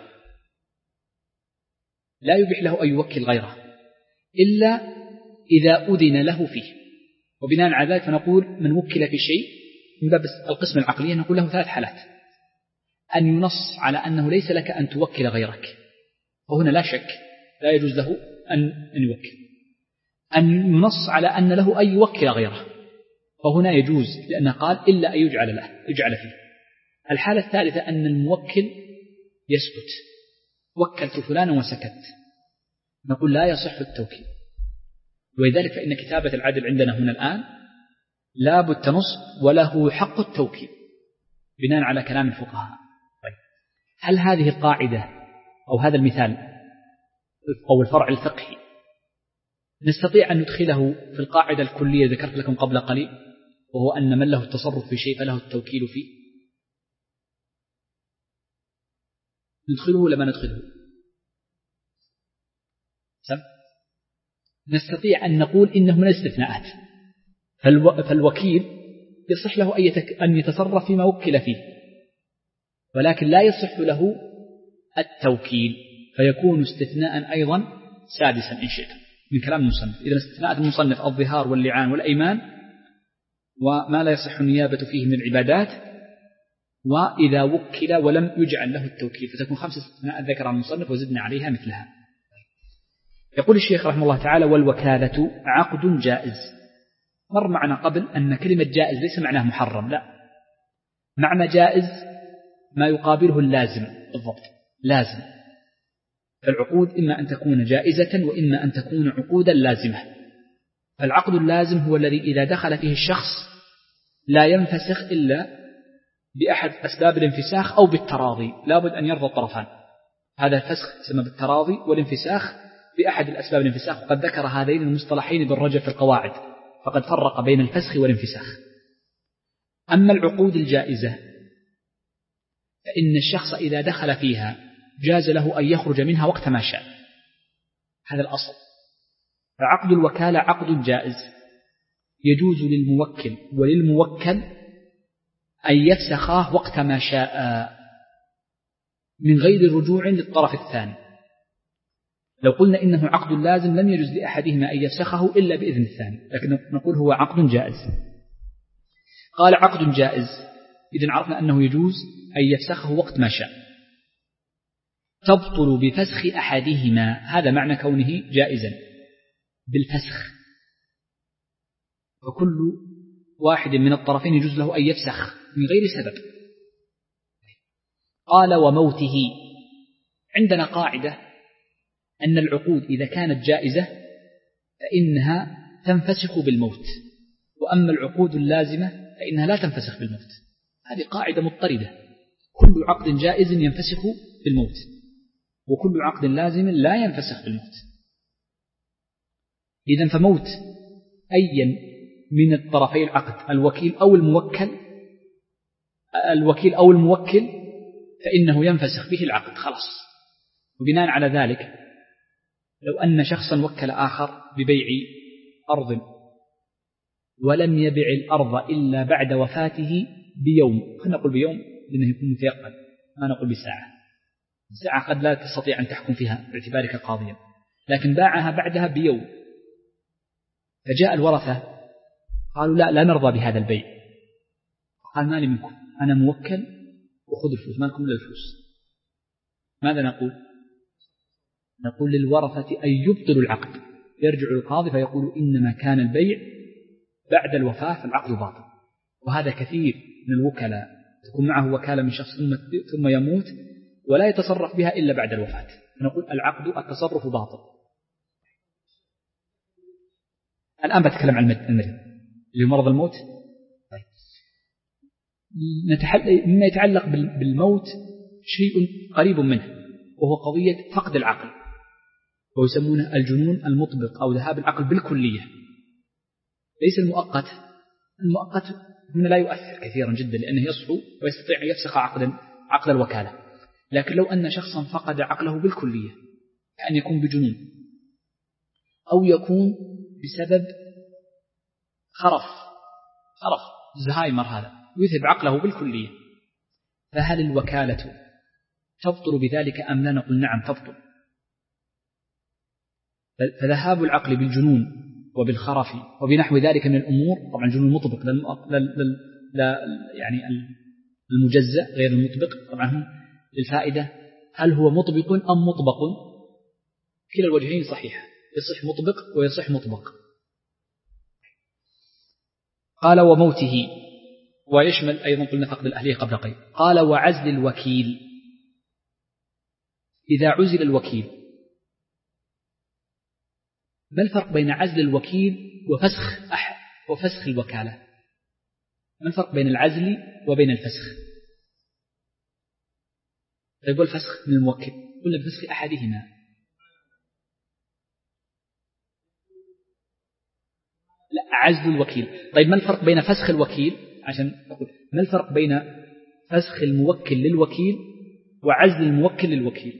لا يبيح له أن يوكل غيره إلا إذا أذن له فيه. وبناء على ذلك فنقول من وكل في شيء من باب القسم العقلية نقول له ثلاث حالات: أن ينص على أنه ليس لك أن توكل غيرك، وهنا لا شك لا يجوز له أن يوكل. أن ينص على أن له أن يوكل غيره، وهنا يجوز لأنه قال إلا أن يجعل له يجعل فيه. الحالة الثالثة أن الموكل يسكت، وكلت فلانا وسكت، نقول لا يصح التوكيل. ولذلك فإن كتابة العدل عندنا هنا الآن لا بد نص وله حق التوكيل بناء على كلام الفقهاء. طيب، هل هذه القاعدة أو هذا المثال أو الفرع الفقهي نستطيع أن ندخله في القاعدة الكلية ذكرت لكم قبل قليل، وهو أن من له التصرف في شيء فله التوكيل فيه؟ ندخله ولا ما ندخله؟ سم؟ نستطيع أن نقول إنه من الاستثناءات، فالو... فالوكيل يصح له أن يتصرف فيما وكل فيه، ولكن لا يصح له التوكيل، فيكون استثناء أيضا سادسا إن شئت من كلام المصنف. إذا استثناءات المصنف الظهار واللعان والأيمان وما لا يصح النيابة فيه من العبادات، وإذا وكل ولم يجعل له التوكيل، فتكون خمس استثناءات ذكر المصنف وزدنا عليها مثلها. يقول الشيخ رحمه الله تعالى: والوكالة عقد جائز. مر معنا قبل أن كلمة جائز ليس معناه محرم، لا، معنى جائز ما يقابله اللازم بالضبط، لازم. فالعقود إما أن تكون جائزة وإما أن تكون عقودا لازمة. فالعقد اللازم هو الذي إذا دخل فيه الشخص لا ينفسخ إلا بأحد أسباب الانفساخ أو بالتراضي، لا بد أن يرضى الطرفان. هذا الفسخ يسمى بالتراضي والانفساخ بأحد الأسباب الانفساخ، وقد ذكر هذين المصطلحين ابن رجب في القواعد، فقد فرق بين الفسخ والانفساخ. أما العقود الجائزة فإن الشخص إذا دخل فيها جاز له أن يخرج منها وقت ما شاء، هذا الأصل. فعقد الوكالة عقد جائز يجوز للموكل وللموكل أن يفسخاه وقت ما شاء من غير رجوع للطرف الثاني. لو قلنا إنه عقد لازم لم يجوز لأحدهما أن يفسخه إلا بإذن الثاني، لكن نقول هو عقد جائز. قال عقد جائز، إذن عرفنا أنه يجوز أن يفسخه وقت ما شاء. تبطل بفسخ أحدهما، هذا معنى كونه جائزا بالفسخ، فكل واحد من الطرفين يجوز له أن يفسخ من غير سبب. قال وموته. عندنا قاعدة أن العقود إذا كانت جائزة فإنها تنفسخ بالموت، وأما العقود اللازمة فإنها لا تنفسخ بالموت. هذه قاعدة مضطردة، كل عقد جائز ينفسخ بالموت، وكل عقد لازم لا ينفسخ بالموت. إذن فموت أي من الطرفي العقد، الوكيل أو الموكل، الوكيل أو الموكل، فإنه ينفسخ به العقد خلاص. وبناء على ذلك لو أن شخصا وكل آخر ببيع أرض ولم يبع الأرض إلا بعد وفاته بيوم، خلينا نقول بيوم لأنه يكون متيقن، ما نقول بساعة، ساعة قد لا تستطيع أن تحكم فيها باعتبارك قاضيا، لكن باعها بعدها بيوم. فجاء الورثة قالوا لا لا نرضى بهذا البيع، قال ما لي منكم، أنا موكل وخذوا الفلوس، ما لكم إلا الفلوس. ماذا نقول؟ نقول للورثة أن يبطلوا العقد، يرجع القاضي فيقول إنما كان البيع بعد الوفاة فالعقد باطل. وهذا كثير من الوكلاء تكون معه وكالة من شخص ثم يموت ولا يتصرف بها إلا بعد الوفاة، فنقول العقد التصرف باطل. الآن بتكلم عن المرض اللي هو مرض الموت. طيب. مما يتعلق بالموت شيء قريب منه، وهو قضية فقد العقل، ويسمونه الجنون المطبق أو ذهاب العقل بالكلية، ليس المؤقت. المؤقت هنا لا يؤثر كثيرا جدا لأنه يصحو ويستطيع أن يفسخ عقدا عقد الوكالة، لكن لو أن شخصا فقد عقله بالكلية كأن يكون بجنون أو يكون بسبب خرف خرف زهايمر هذا يذهب عقله بالكلية، فهل الوكالة تبطل بذلك أم لا؟ نقول نعم تبطل. فذهاب العقل بالجنون وبالخرف وبنحو ذلك من الأمور، طبعا الجنون المطبق لا, لا يعني المجزأ غير المطبق طبعا للفائدة، هل هو مطبق أم مطبق؟ كلا الوجهين صحيح، يصح مطبق ويصح مطبق. قال وموته، ويشمل أيضا قلنا فقد الأهلية قبل قليل. قال وعزل الوكيل، إذا عزل الوكيل، ما الفرق بين عزل الوكيل وفسخ أحد وفسخ الوكالة؟ ما الفرق بين العزل وبين الفسخ؟ يقول فسخ من الموكل، قلنا بفسخ أحدهما. لا، عزل الوكيل. طيب ما الفرق بين فسخ الوكيل؟ عشان أقول ما الفرق بين فسخ الموكل للوكيل وعزل الموكل للوكيل؟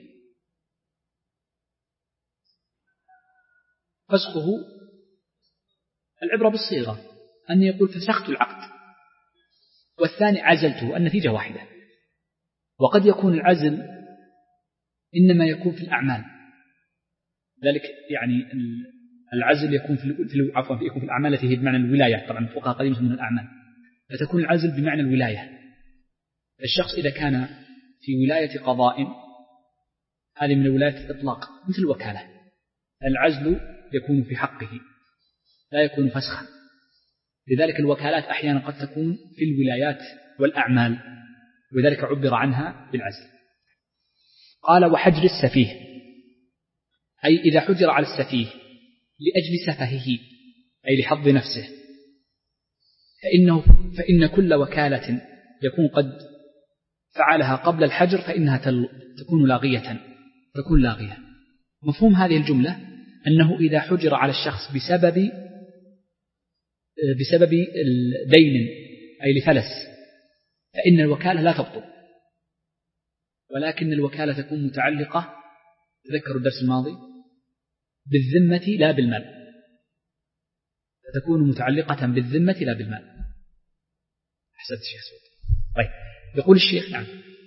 فسخه العبرة بالصيغة، أن يقول فسخت العقد، والثاني عزلته، النتيجة واحدة. وقد يكون العزل إنما يكون في الأعمال، ذلك يعني العزل يكون في عفوا يكون في الأعمال التي هي بمعنى الولاية، طبعا الفقهاء قد يسمون الأعمال، فتكون العزل بمعنى الولاية. الشخص إذا كان في ولاية قضاء، هذه من ولاية الإطلاق مثل الوكالة، العزل يكون في حقه لا يكون فسخا، لذلك الوكالات أحيانا قد تكون في الولايات والأعمال، وذلك عبر عنها بالعزل. قال وحجر السفيه، أي إذا حجر على السفيه لأجل سفهه أي لحظ نفسه، فإنه فإن كل وكالة يكون قد فعلها قبل الحجر فإنها تكون لاغية تكون لاغية. مفهوم هذه الجملة أنه إذا حجر على الشخص بسبب بسبب دين أي لفلس فإن الوكالة لا تبطل، ولكن الوكالة تكون متعلقة، تذكروا الدرس الماضي، بالذمة لا بالمال، تكون متعلقة بالذمة لا بالمال. أحسنت الشيخ سعود. طيب يقول الشيخ نعم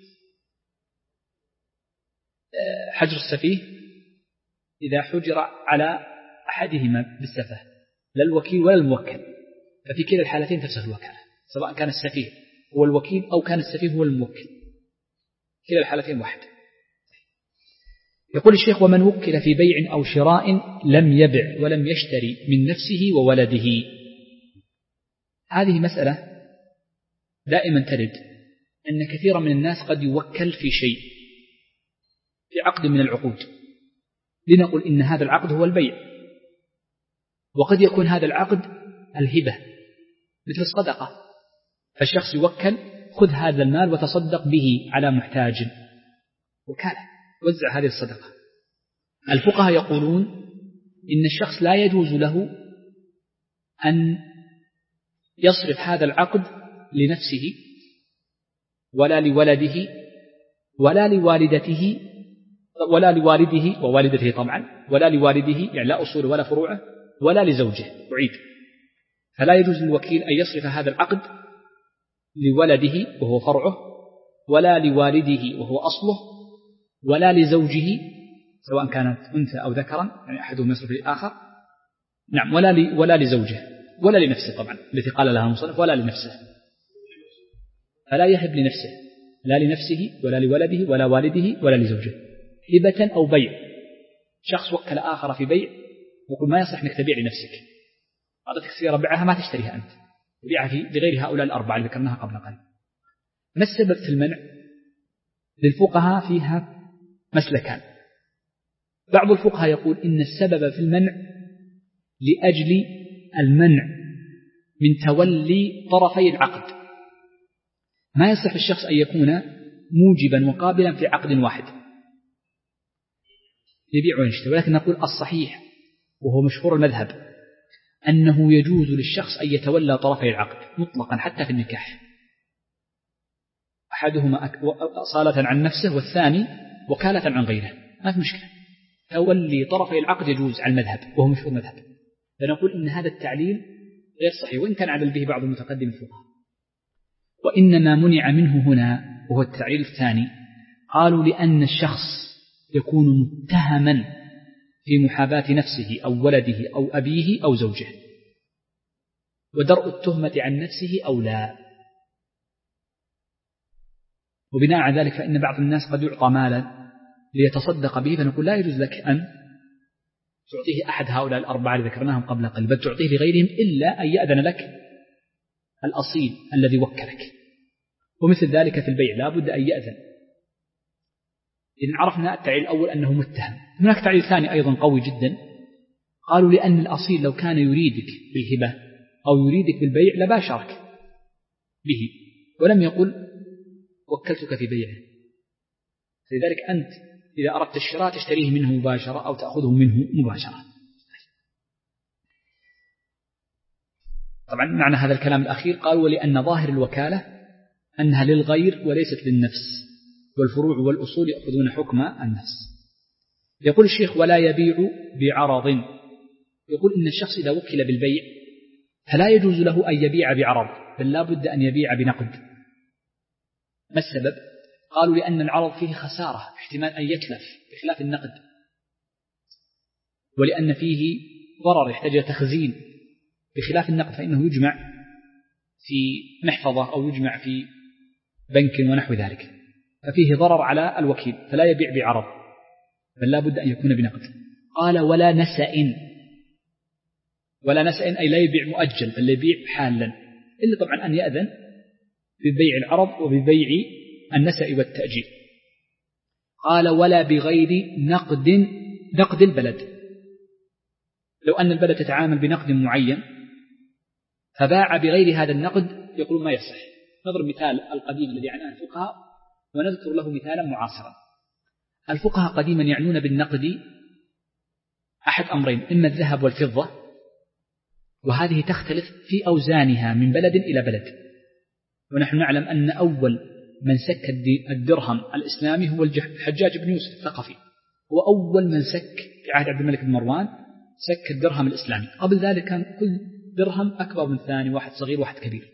حجر السفيه إذا حجر على أحدهما بالسفه لا الوكيل ولا الموكل، ففي كلا الحالتين تفسخ الوكالة، سواء كان السفيه هو الوكيل أو كان السفيه هو الموكل، كلا الحالتين واحد. يقول الشيخ ومن وكل في بيع أو شراء لم يبع ولم يشتري من نفسه وولده. هذه مسألة دائما ترد، أن كثيرا من الناس قد يوكل في شيء في عقد من العقود، لنقل إن هذا العقد هو البيع، وقد يكون هذا العقد الهبة مثل الصدقة، فالشخص يوكل خذ هذا المال وتصدق به على محتاج، وكالة وزع هذه الصدقة. الفقهاء يقولون إن الشخص لا يجوز له أن يصرف هذا العقد لنفسه ولا لولده ولا لوالدته ولا لوالده ووالدته طبعا ولا لوالده، يعني لا أصول ولا فروعه، ولا لزوجه، أعيد، فلا يجوز للوكيل أن يصرف هذا العقد لولده وهو فرعه، ولا لوالده وهو أصله، ولا لزوجه سواء كانت أنثى أو ذكرا، يعني أحدهم يصرف للآخر، نعم، ولا ل... ولا لزوجه ولا لنفسه طبعا التي قال لها المصنف، ولا لنفسه، فلا يهب لنفسه لا لنفسه ولا لولده ولا والده ولا لزوجه، هبة أو بيع. شخص وكل آخر في بيع يقول ما يصح أنك تبيع لنفسك، أعطتك سيارة بيعها ما تشتريها أنت، تبيعها في لغير هؤلاء الأربعة اللي ذكرناها قبل قليل. ما السبب في المنع؟ للفقهاء فيها مسلكان. بعض الفقهاء يقول إن السبب في المنع لأجل المنع من تولي طرفي العقد. ما يصح الشخص أن يكون موجبا وقابلا في عقد واحد يبيع ويشتري، ولكن نقول الصحيح وهو مشهور المذهب أنه يجوز للشخص أن يتولى طرفي العقد مطلقا حتى في النكاح، أحدهما أصالة عن نفسه والثاني وكالة عن غيره، ما في مشكلة. تولي طرفي العقد يجوز على المذهب وهو مشهور المذهب، فنقول إن هذا التعليل غير صحيح وإن كان عدل به بعض المتقدم الفقهاء. وإنما منع منه هنا وهو التعليل الثاني، قالوا لأن الشخص يكون متهما في محاباة نفسه أو ولده أو أبيه أو زوجه، ودرء التهمة عن نفسه أو لا. وبناء على ذلك فإن بعض الناس قد يعطى مالا ليتصدق به، فنقول لا يجوز لك أن تعطيه أحد هؤلاء الأربعة الذي ذكرناهم قبل قليل، بل تعطيه لغيرهم إلا أن يأذن لك الأصيل الذي وكلك. ومثل ذلك في البيع لا بد أن يأذن. إذن عرفنا التعليل الأول أنه متهم. هناك تعليل ثاني أيضا قوي جدا، قالوا لأن الأصيل لو كان يريدك بالهبة أو يريدك بالبيع لباشرك به ولم يقل وكلتك في بيعه، لذلك أنت إذا أردت الشراء تشتريه منه مباشرة أو تأخذه منه مباشرة. طبعا معنى هذا الكلام الأخير قالوا ولأن ظاهر الوكالة أنها للغير وليست للنفس، والفروع والأصول يأخذون حكم النفس. يقول الشيخ ولا يبيع بعرض، يقول إن الشخص إذا وكل بالبيع فلا يجوز له أن يبيع بعرض، بل لا بد أن يبيع بنقد. ما السبب؟ قالوا لأن العرض فيه خسارة، احتمال أن يتلف بخلاف النقد، ولأن فيه ضرر يحتاج إلى تخزين بخلاف النقد فإنه يجمع في محفظة أو يجمع في بنك ونحو ذلك، ففيه ضرر على الوكيل، فلا يبيع بعرض بل لا بد أن يكون بنقد. قال ولا نسأ، ولا نسأ أي لا يبيع مؤجل بل يبيع حالا، إلا طبعا أن يأذن ببيع العرض وببيع النسأ والتأجيل. قال ولا بغير نقد، نقد البلد، لو أن البلد تتعامل بنقد معين فباع بغير هذا النقد يقول ما يصح. نضرب مثال القديم الذي عناه الفقهاء ونذكر له مثالا معاصرا. الفقهاء قديما يعنون بالنقد أحد أمرين، إما الذهب والفضة، وهذه تختلف في أوزانها من بلد إلى بلد، ونحن نعلم أن أول من سك الدرهم الإسلامي هو الحجاج بن يوسف الثقفي، هو أول من سك في عهد عبد الملك بن مروان سك الدرهم الإسلامي. قبل ذلك كان كل درهم أكبر من ثاني، واحد صغير واحد كبير.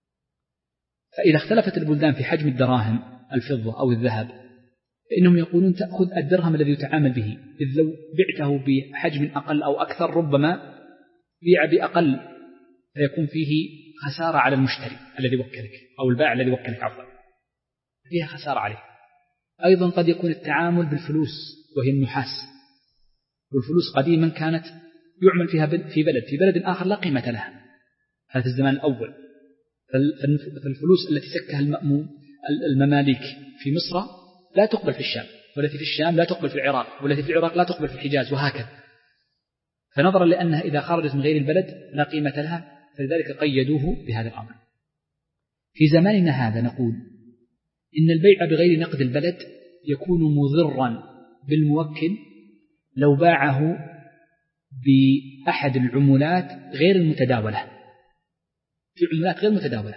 فإذا اختلفت البلدان في حجم الدراهم الفضة أو الذهب فإنهم يقولون تأخذ الدرهم الذي يتعامل به، إذ لو بعته بحجم أقل أو أكثر ربما بيع بأقل فيكون فيه خسارة على المشتري الذي وكلك أو البائع الذي وكلك عفوا، فيها خسارة عليه. أيضا قد يكون التعامل بالفلوس وهي النحاس، والفلوس قديما كانت يعمل فيها في بلد في بلد آخر لا قيمة لها، هذا الزمان الأول. فالفلوس التي سكها المأمون المماليك في مصر لا تقبل في الشام، والتي في الشام لا تقبل في العراق، والتي في العراق لا تقبل في الحجاز، وهكذا. فنظرا لأنها إذا خرجت من غير البلد لا قيمة لها، فلذلك قيدوه بهذا الأمر. في زماننا هذا نقول إن البيع بغير نقد البلد يكون مضرا بالموكل لو باعه بأحد العملات غير المتداولة، في عملات غير متداولة.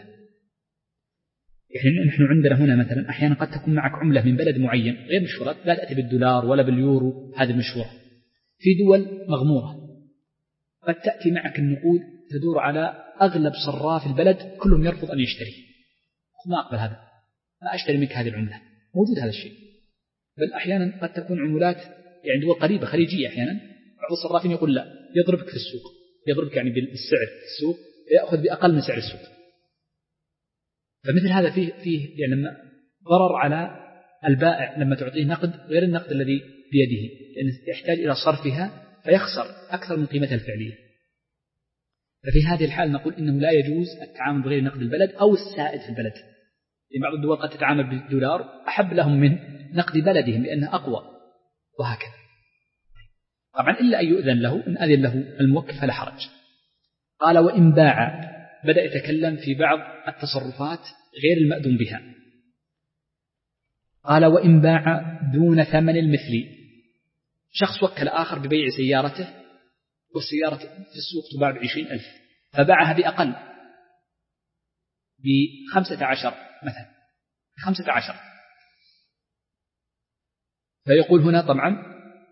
يعني نحن عندنا هنا مثلا أحيانا قد تكون معك عملة من بلد معين غير مشهورة، لا تأتي بالدولار ولا باليورو هذه المشهورة، في دول مغمورة قد تأتي معك النقود تدور على أغلب صراف البلد كلهم يرفض أن يشتري، ما أقبل هذا، ما أشتري منك هذه العملة، موجود هذا الشيء. بل أحيانا قد تكون عملات يعني دول قريبة خليجية، أحيانا بعض الصرافين يقول لا، يضربك في السوق، يضربك يعني بالسعر في السوق، يأخذ بأقل من سعر السوق. فمثل هذا فيه فيه يعني لما ضرر على البائع لما تعطيه نقد غير النقد الذي بيده، لأنه يحتاج إلى صرفها فيخسر أكثر من قيمتها الفعلية. ففي هذه الحال نقول إنه لا يجوز التعامل بغير نقد البلد أو السائد في البلد. يعني بعض الدول قد تتعامل بالدولار أحب لهم من نقد بلدهم لأنه أقوى، وهكذا. طبعا إلا أن يؤذن له، إن أذن له الموكل فلا حرج. قال وإن باع، بدأ يتكلم في بعض التصرفات غير المأذون بها. قال وإن باع دون ثمن المثل، شخص وكل آخر ببيع سيارته والسيارة في السوق تباع بعشرين ألف، فباعها بأقل بخمسة عشر مثلا، بخمسة عشر، فيقول هنا طبعا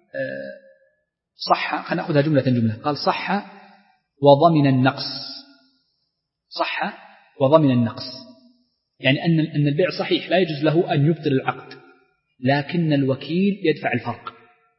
صح، خلينا نأخذها جملة جملة. قال صح وضمن النقص، صح وضمن النقص، يعني أن أن البيع صحيح لا يجوز له أن يبطل العقد، لكن الوكيل يدفع الفرق،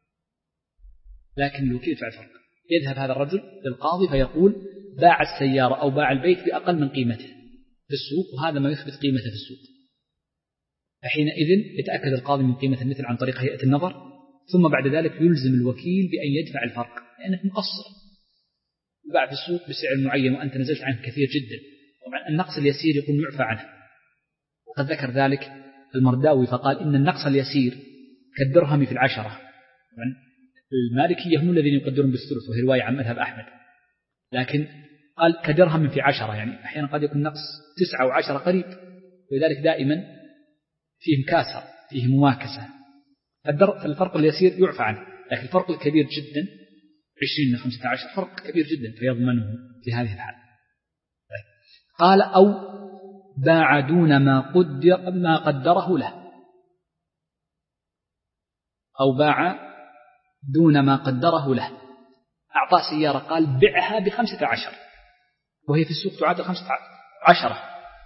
لكن الوكيل يدفع الفرق. يذهب هذا الرجل للقاضي فيقول باع السيارة أو باع البيت بأقل من قيمته في السوق، وهذا ما يثبت قيمته في السوق. فحينئذ يتأكد القاضي من قيمة المثل عن طريق هيئة النظر، ثم بعد ذلك يلزم الوكيل بأن يدفع الفرق، لأنك مقصر، باع في السوق بسعر معين وأنت نزلت عنه كثير جدا. طبعا النقص اليسير يكون يعفى عنه، وقد ذكر ذلك المرداوي فقال إن النقص اليسير كالدرهم في العشرة. طبعا المالكية هم الذين يقدرون بالثلث، وهي رواية عن مذهب أحمد، لكن قال كدرهم في عشرة، يعني أحيانا قد يكون نقص تسعة وعشرة قريب، ولذلك دائما فيه مكاسر، فيه مواكسة. فالفرق اليسير يعفى عنه، لكن الفرق الكبير جدا عشرين من خمسة عشر فرق كبير جدا فيضمنه في هذه الحال. قال أو باع دون ما قدر ما قدره له، أو باع دون ما قدره له، أعطاه سيارة قال بعها بخمسة عشر وهي في السوق تعادل خمسة عشرة،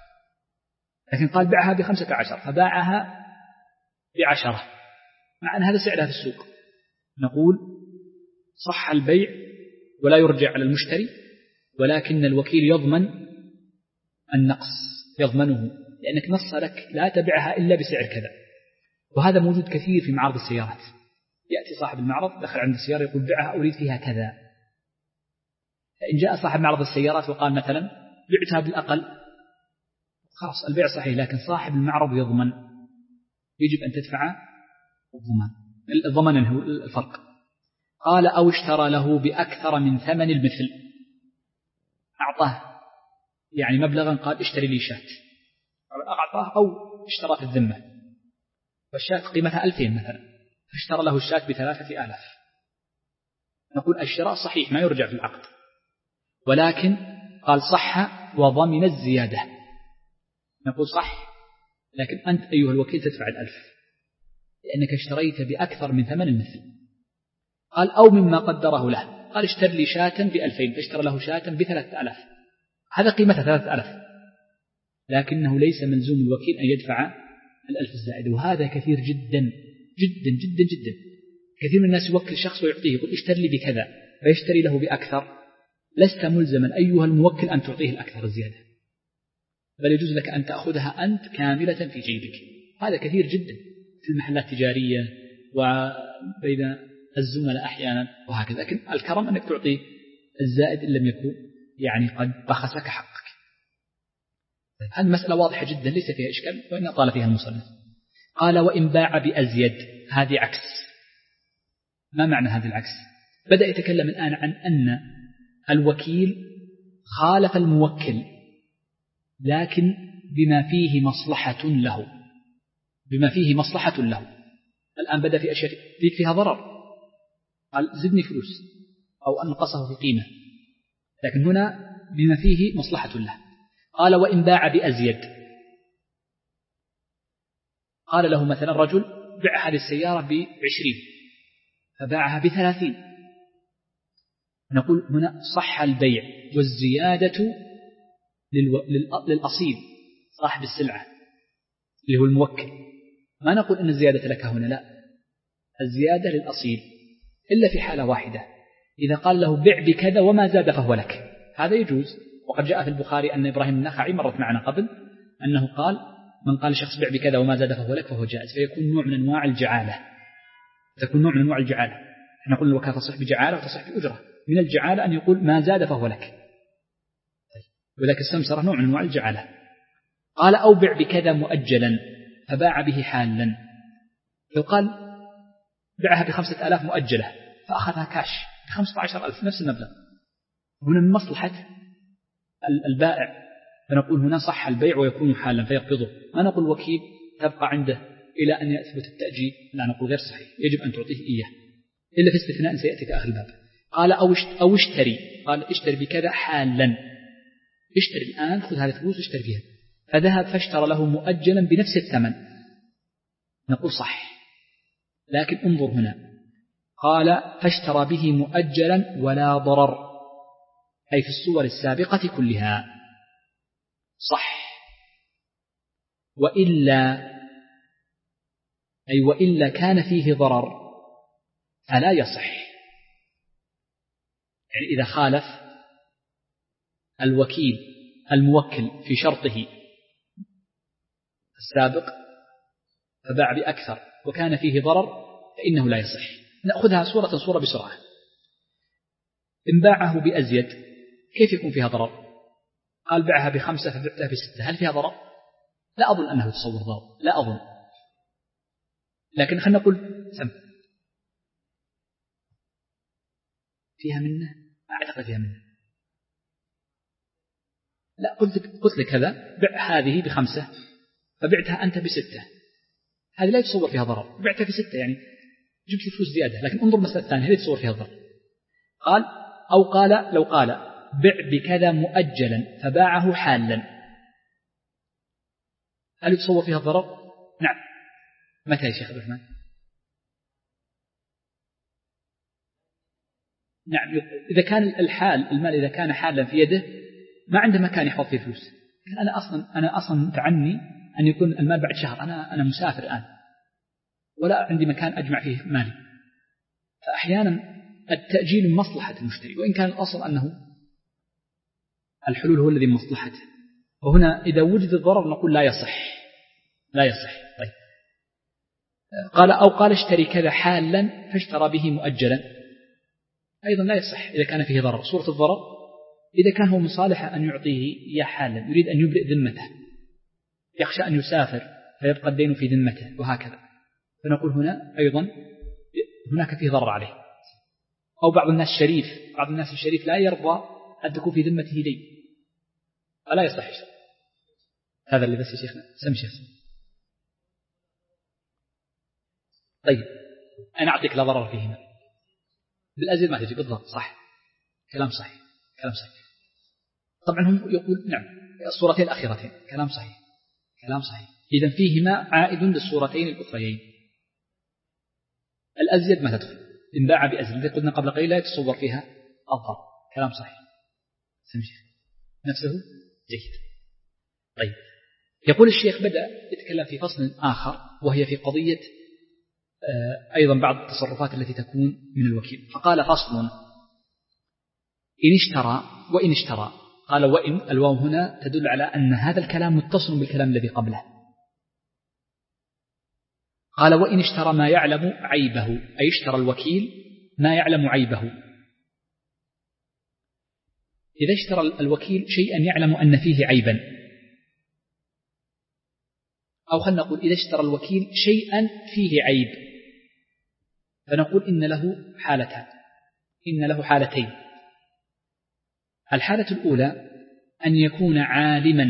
لكن قال بعها بخمسة عشر فباعها بعشرة، مع أن هذا سعرها في السوق. نقول صح البيع ولا يرجع على المشتري، ولكن الوكيل يضمن النقص، يضمنه، لأنك نص لك لا تبعها إلا بسعر كذا. وهذا موجود كثير في معرض السيارات، يأتي صاحب المعرض دخل عند السيارة يقول بعها أريد فيها كذا، فإن جاء صاحب معرض السيارات وقال مثلا بعتها بالأقل، خلاص البيع صحيح، لكن صاحب المعرض يضمن، يجب أن تدفع الضمان، الضمان هو الفرق. قال أو اشترى له بأكثر من ثمن المثل، أعطاه يعني مبلغا قال اشتري لي شاة، أعطاه أو اشترى في الذمة، والشاة قيمتها ألفين مثلا، فاشترى له الشاة بثلاثة آلاف، نقول الشراء صحيح ما يرجع في العقد، ولكن قال صح وضمن الزيادة، نقول صح، لكن أنت أيها الوكيل تدفع الألف لأنك اشتريت بأكثر من ثمن المثل. قال أو مما قدره له، قال اشتر لي شاة بألفين فاشترى له شاة بثلاثة آلاف، هذا قيمتها ثلاثة آلاف، لكنه ليس ملزوم الوكيل أن يدفع الألف الزائد. وهذا كثير جدا جدا جدا جدا، كثير من الناس يوكل شخص ويعطيه يقول اشتر لي بكذا فيشتري له بأكثر، لست ملزما أيها الموكل أن تعطيه الأكثر الزيادة، بل يجوز لك أن تأخذها أنت كاملة في جيبك. هذا كثير جدا في المحلات التجارية وبين الزملاء أحيانا وهكذا، لكن الكرم أنك تعطي الزائد إن لم يكن يعني قد بخسك حقك. هذه مسألة واضحة جدا ليس فيها إشكال، وإن أطال فيها المصنف. قال وإن باع بأزيد، هذه عكس. ما معنى هذا العكس؟ بدأ يتكلم الآن عن أن الوكيل خالف الموكل لكن بما فيه مصلحة له، بما فيه مصلحة له. الآن بدأ في أشياء فيك فيها ضرر، قال زدني فلوس أو أنقصه في قيمة، لكن هنا بما فيه مصلحة له. قال وإن باع بأزيد، قال له مثلا رجل باع هذه السيارة بعشرين فباعها بثلاثين، نقول هنا صح البيع والزيادة للأصيل صاحب السلعة اللي هو الموكل، ما نقول أن الزيادة لك هنا، لا، الزيادة للأصيل إلا في حالة واحدة، إذا قال له بيع بكذا وما زاد فهو لك، هذا يجوز. وقد جاء في البخاري أن إبراهيم النخعي مرت معنا قبل أنه قال من قال شخص بيع بكذا وما زاد فهو لك فهو جائز، فيكون نوع من أنواع الجعالة، تكون نوع من أنواع الجعالة. نقول الوكالة تصح بجعالة وتصح بأجرة، من الجعالة أن يقول ما زاد فهو لك، ولكن السمسرة نوع من أنواع الجعالة. قال أو بيع بكذا مؤجلا فباع به حالا، لو قال بيعها بخمسة آلاف مؤجلة فأخذها كاش بخمسة عشر ألف نفس المبلغ، هنا من مصلحة البائع، فنقول هنا صح البيع ويكون حالا فيقبضه. ما نقول وكيل تبقى عنده إلى أن يثبت التأجيل، لا، نقول غير صحيح، يجب أن تعطيه إياه إلا في استثناء سيأتي في آخر الباب. قال أو اشتري، قال اشتري بكذا حالا، اشتري الآن، خذ هذه الفلوس اشتري فيها. فذهب فاشترى له مؤجلا بنفس الثمن، نقول صح. لكن انظر هنا، قال فاشترى به مؤجلا ولا ضرر، أي في الصور السابقة كلها صح. وإلا أي وإلا كان فيه ضرر فلا يصح. يعني إذا خالف الوكيل الموكل في شرطه السابق فباع بأكثر وكان فيه ضرر فإنه لا يصح. نأخذها صورة صورة بسرعة. إن باعه بأزيد كيف يكون فيها ضرر؟ قال بعها بخمسة فبعتها بستة، هل فيها ضرر؟ لا أظن أنه يتصور ضرر، لا أظن. لكن خلنا نقول سم فيها منه، ما أعتقد فيها منه. لا، قلت لك قلت لك هذا بع هذه بخمسة فبعتها أنت بستة، هذه لا يتصور فيها ضرر. بعتها بستة يعني جبت فلوس زيادة، لكن انظر المسألة الثانية هل يتصور فيها ضرر؟ قال أو قال لو قال بع بكذا مؤجلا فباعه حالا، هل يتصور فيها الضرر؟ نعم. متى يا شيخ عبد الرحمن؟ نعم، إذا كان الحال المال إذا كان حالا في يده ما عنده مكان يحفظ فيه فلوس. أنا أصلا أنا أصلا تعني أن يكون المال بعد شهر، أنا أنا مسافر الآن ولا عندي مكان أجمع فيه مالي، فأحيانا التأجيل من مصلحة المشتري، وإن كان الأصل أنه الحلول هو الذي من مصلحته. وهنا إذا وجد الضرر نقول لا يصح، لا يصح. طيب قال أو قال اشتري كذا حالا فاشترى به مؤجلا، أيضا لا يصح إذا كان فيه ضرر. صورة الضرر إذا كان هو مصالحة أن يعطيه إياه حالا، يريد أن يبرئ ذمته، يخشى أن يسافر فيبقى الدين في ذمته وهكذا، فنقول هنا أيضا هناك فيه ضرر عليه. أو بعض الناس شريف، بعض الناس الشريف لا يرضى أن تكون في ذمته دين، فلا يصح شيء. هذا اللي بس يا شيخنا سم شيخ. طيب أنا أعطيك لا ضرر فيهما، بالأزل ما تجي بالضبط، صح، كلام صحيح، كلام صحيح. طبعا هم يقول نعم الصورتين الأخيرتين كلام صحيح، كلام صحيح. إذن فيهما عائد للصورتين الأخريين. الأزيد ما تدخل، إن باع بأزيد الذي قلنا قبل قليل لا يتصور فيها الضرر، كلام صحيح. سمشي نفسه جيد. طيب يقول الشيخ بدأ يتكلم في فصل آخر وهي في قضية أيضا بعض التصرفات التي تكون من الوكيل. فقال فصل إن اشترى وإن اشترى. قال وإن، الواو هنا تدل على أن هذا الكلام متصل بالكلام الذي قبله. قال وإن اشترى ما يعلم عيبه، أي اشترى الوكيل ما يعلم عيبه. إذا اشترى الوكيل شيئا يعلم أن فيه عيبا، أو خلنا نقول إذا اشترى الوكيل شيئا فيه عيب، فنقول إن له حالتان، إن له حالتين. الحالة الأولى أن يكون عالما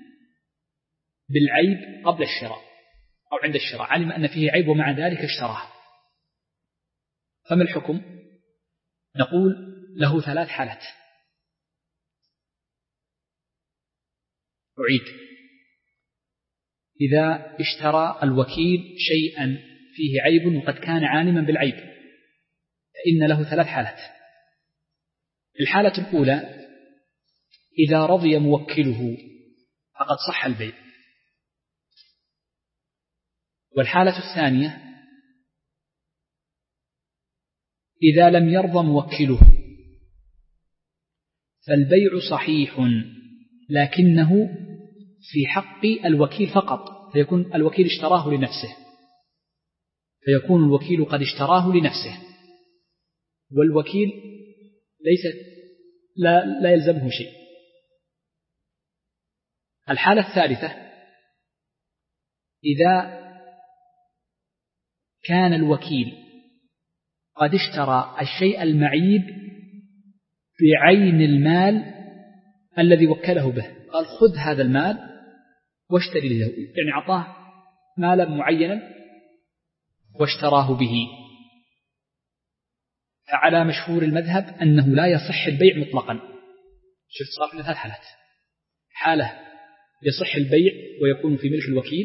بالعيب قبل الشراء أو عند الشراء، علم أن فيه عيب ومع ذلك اشتراه، فما الحكم؟ نقول له ثلاث حالات. أعيد: إذا اشترى الوكيل شيئا فيه عيب وقد كان عالما بالعيب فإن له ثلاث حالات. الحالة الأولى إذا رضي موكله فقد صح البيع. والحالة الثانية إذا لم يرضى موكله فالبيع صحيح لكنه في حق الوكيل فقط، فيكون الوكيل اشتراه لنفسه، فيكون الوكيل قد اشتراه لنفسه والوكيل ليس لا, لا يلزمه شيء. الحالة الثالثة إذا كان الوكيل قد اشترى الشيء المعيب بعين المال الذي وكله به، قال خذ هذا المال واشتري له، يعني أعطاه مالا معينا واشتراه به. فعلى مشهور المذهب أنه لا يصح البيع مطلقا. شفت صار لنا ثلاث حالات: حالة يصح البيع ويكون في ملك الوكيل،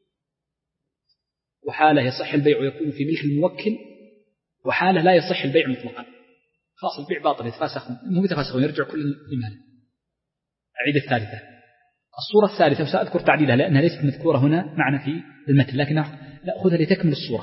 وحالة يصح البيع ويكون في ملك الموكل، وحالة لا يصح البيع مطلقا. خلاص البيع باطل، يتفاسخون، مو يتفاسخون، يرجع كل المال. أعيد الثالثة. الصورة الثالثة وسأذكر تعديلها لأنها ليست مذكورة هنا معنا في المتن، لكن نأخذها لتكمل الصورة.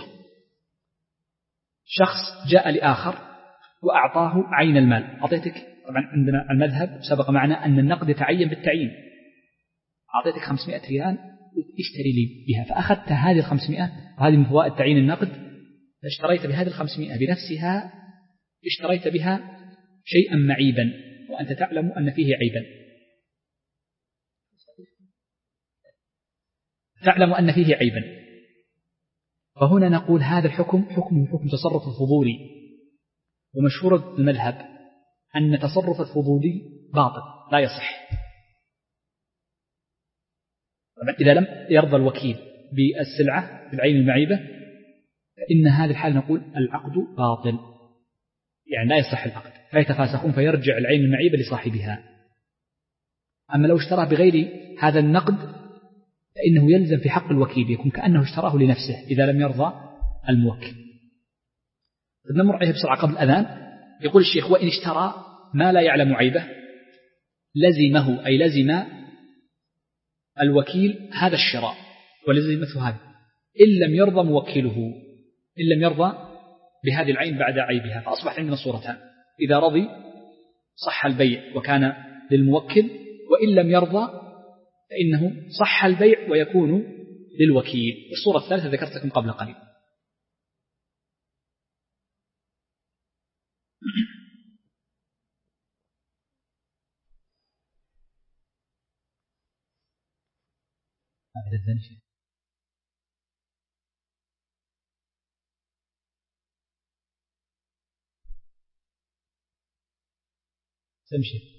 شخص جاء لآخر وأعطاه عين المال، أعطيتك، طبعا عندنا المذهب سبق معنا أن النقد يتعين بالتعيين، أعطيتك خمسمائة ريال اشتري لي بها، فأخذت هذه الخمسمائة، وهذه من فوائد تعيين النقد، فاشتريت بهذه الخمسمائة بنفسها، اشتريت بها شيئا معيبا وأنت تعلم أن فيه عيبا، تعلم أن فيه عيبا. فهنا نقول هذا الحكم حكم حكم تصرف الفضولي، ومشهور المذهب أن تصرف الفضولي باطل لا يصح. إذا لم يرضى الوكيل بالسلعة بالعين المعيبة فإن هذه الحال نقول العقد باطل، يعني لا يصح العقد، فيتفاسخون فيرجع العين المعيبة لصاحبها. أما لو اشتراه بغير هذا النقد فإنه يلزم في حق الوكيل، يكون كأنه اشتراه لنفسه إذا لم يرضى الموكل. نمر عليه بسرعة قبل الأذان. يقول الشيخ: وإن اشترى ما لا يعلم عيبه لزمه، أي لزم الوكيل هذا الشراء ولزمته هذا إن لم يرضى موكله، إن لم يرضى بهذه العين بعد عيبها. فأصبح عندنا صورتان: إذا رضي صح البيع وكان للموكل، وإن لم يرضى فإنه صح البيع ويكون للوكيل. الصورة الثالثة ذكرت لكم قبل قليل. سمشي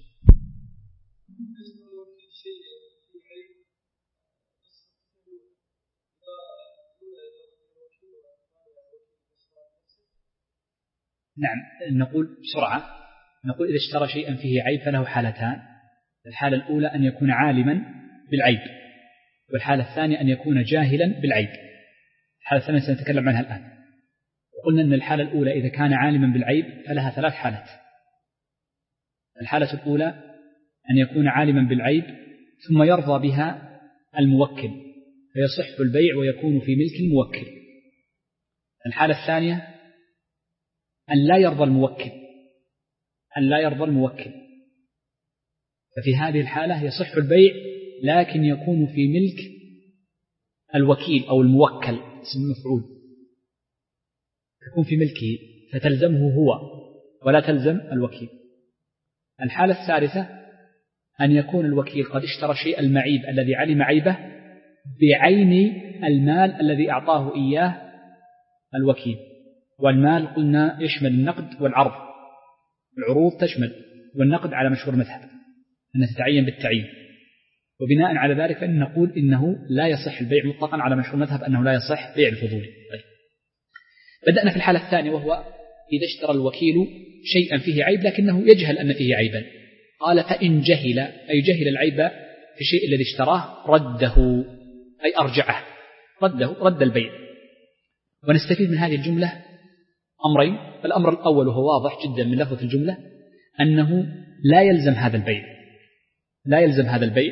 نعم، نقول بسرعة، نقول إذا اشترى شيئا فيه عيب فله حالتان: الحالة الأولى أن يكون عالما بالعيب، والحالة الثانية أن يكون جاهلا بالعيب. الحالة الثانية سنتكلم عنها الآن. وقلنا أن الحالة الأولى إذا كان عالما بالعيب فلها ثلاث حالات. الحالة الأولى أن يكون عالما بالعيب ثم يرضى بها الموكل فيصح البيع ويكون في ملك الموكل. الحالة الثانية أن لا يرضى الموكل أن لا يرضى الموكل ففي هذه الحالة يصح البيع لكن يكون في ملك الوكيل أو الموكل، اسم المفعول، يكون في ملكه فتلزمه هو ولا تلزم الوكيل. الحالة الثالثة أن يكون الوكيل قد اشترى شيء المعيب الذي علم عيبه بعين المال الذي أعطاه إياه الوكيل. والمال قلنا يشمل النقد والعرض، العروض تشمل، والنقد على مشهور مذهب أنها تتعين بالتعيين. وبناء على ذلك فإن نقول إنه لا يصح البيع مطلقا على مشهور مذهب أنه لا يصح بيع الفضولي. طيب. بدأنا في الحالة الثانية، وهو إذا اشترى الوكيل شيئا فيه عيب لكنه يجهل أن فيه عيبا. قال: فإن جهل، أي جهل العيب في الشيء الذي اشتراه، رده، أي أرجعه، رده، رد البيع. ونستفيد من هذه الجملة أمرين. الأمر الأول وهو واضح جدا من لفظة الجملة أنه لا يلزم هذا البيع لا يلزم هذا البيع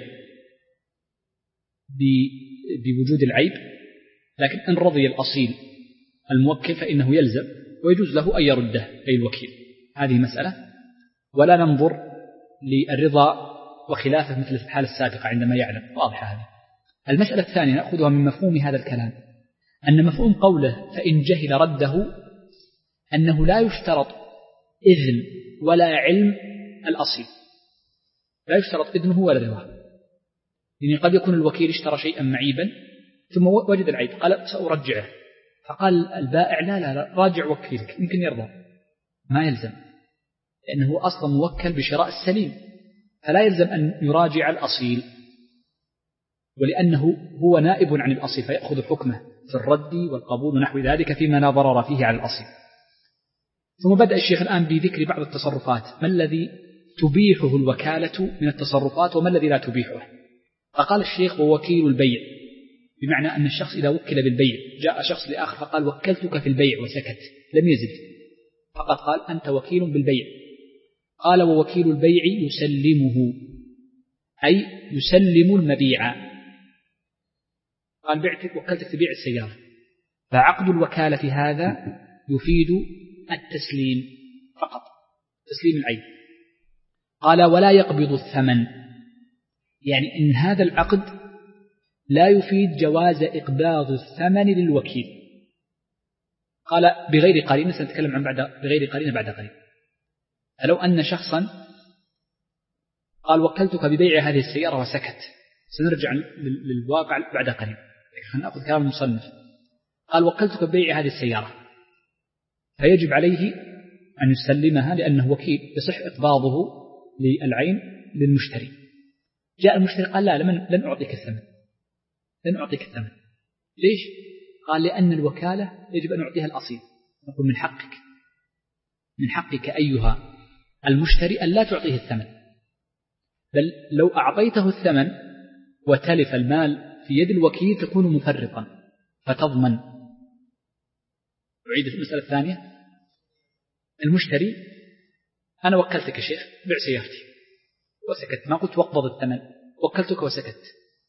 بوجود العيب، لكن إن رضي الأصيل الموكل فإنه يلزم ويجوز له أن يرده أي الوكيل. هذه مسألة، ولا ننظر للرضا وخلافه مثل الحالة السابقة عندما يعلم، واضحة هذه. المسألة الثانية نأخذها من مفهوم هذا الكلام، أن مفهوم قوله فإن جهل رده أنه لا يشترط إذن ولا علم الأصيل، لا يشترط إذنه ولا رضاه. يعني قد يكون الوكيل اشترى شيئا معيبا ثم وجد العيب قال سأرجعه، فقال البائع لا لا لا راجع وكيلك يمكن يرضى، ما يلزم، لأنه أصلا موكل بشراء السليم، فلا يلزم أن يراجع الأصيل، ولأنه هو نائب عن الأصيل فيأخذ حكمه في الرد والقبول ونحو ذلك فيما لا ضرر فيه على الأصيل. ثم بدأ الشيخ الآن بذكر بعض التصرفات، ما الذي تبيحه الوكالة من التصرفات وما الذي لا تبيحه. فقال الشيخ ووكيل البيع، بمعنى أن الشخص إذا وكل بالبيع جاء شخص لآخر فقال وكلتك في البيع وسكت لم يزد، فقد قال أنت وكيل بالبيع. قال ووكيل البيع يسلمه، أي يسلم المبيع. قال بعتك وكلتك في بيع السيارة، فعقد الوكالة هذا يفيد التسليم فقط، تسليم العين. قال ولا يقبض الثمن، يعني إن هذا العقد لا يفيد جواز إقباض الثمن للوكيل. قال بغير قرينة، سنتكلم عن بعد بغير قرينة بعد قليل. فلو أن شخصا قال وكلتك ببيع هذه السيارة وسكت، سنرجع للواقع بعد قليل، خلينا نأخذ كلام المصنف. قال وكلتك ببيع هذه السيارة، فيجب عليه أن يسلمها لأنه وكيل، يصح إقباضه للعين للمشتري. جاء المشتري قال لا لمن لن أعطيك الثمن، لن أعطيك الثمن. ليش؟ قال لأن الوكالة يجب أن أعطيها الأصيل. نقول من حقك من حقك أيها المشتري أن لا تعطيه الثمن، بل لو أعطيته الثمن وتلف المال في يد الوكيل تكون مفرطا فتضمن. أعيد المسألة الثانية، المشتري أنا وكلتك يا شيخ بيع سيارتي وسكت، ما قلت واقبض الثمن، وكلتك وسكت.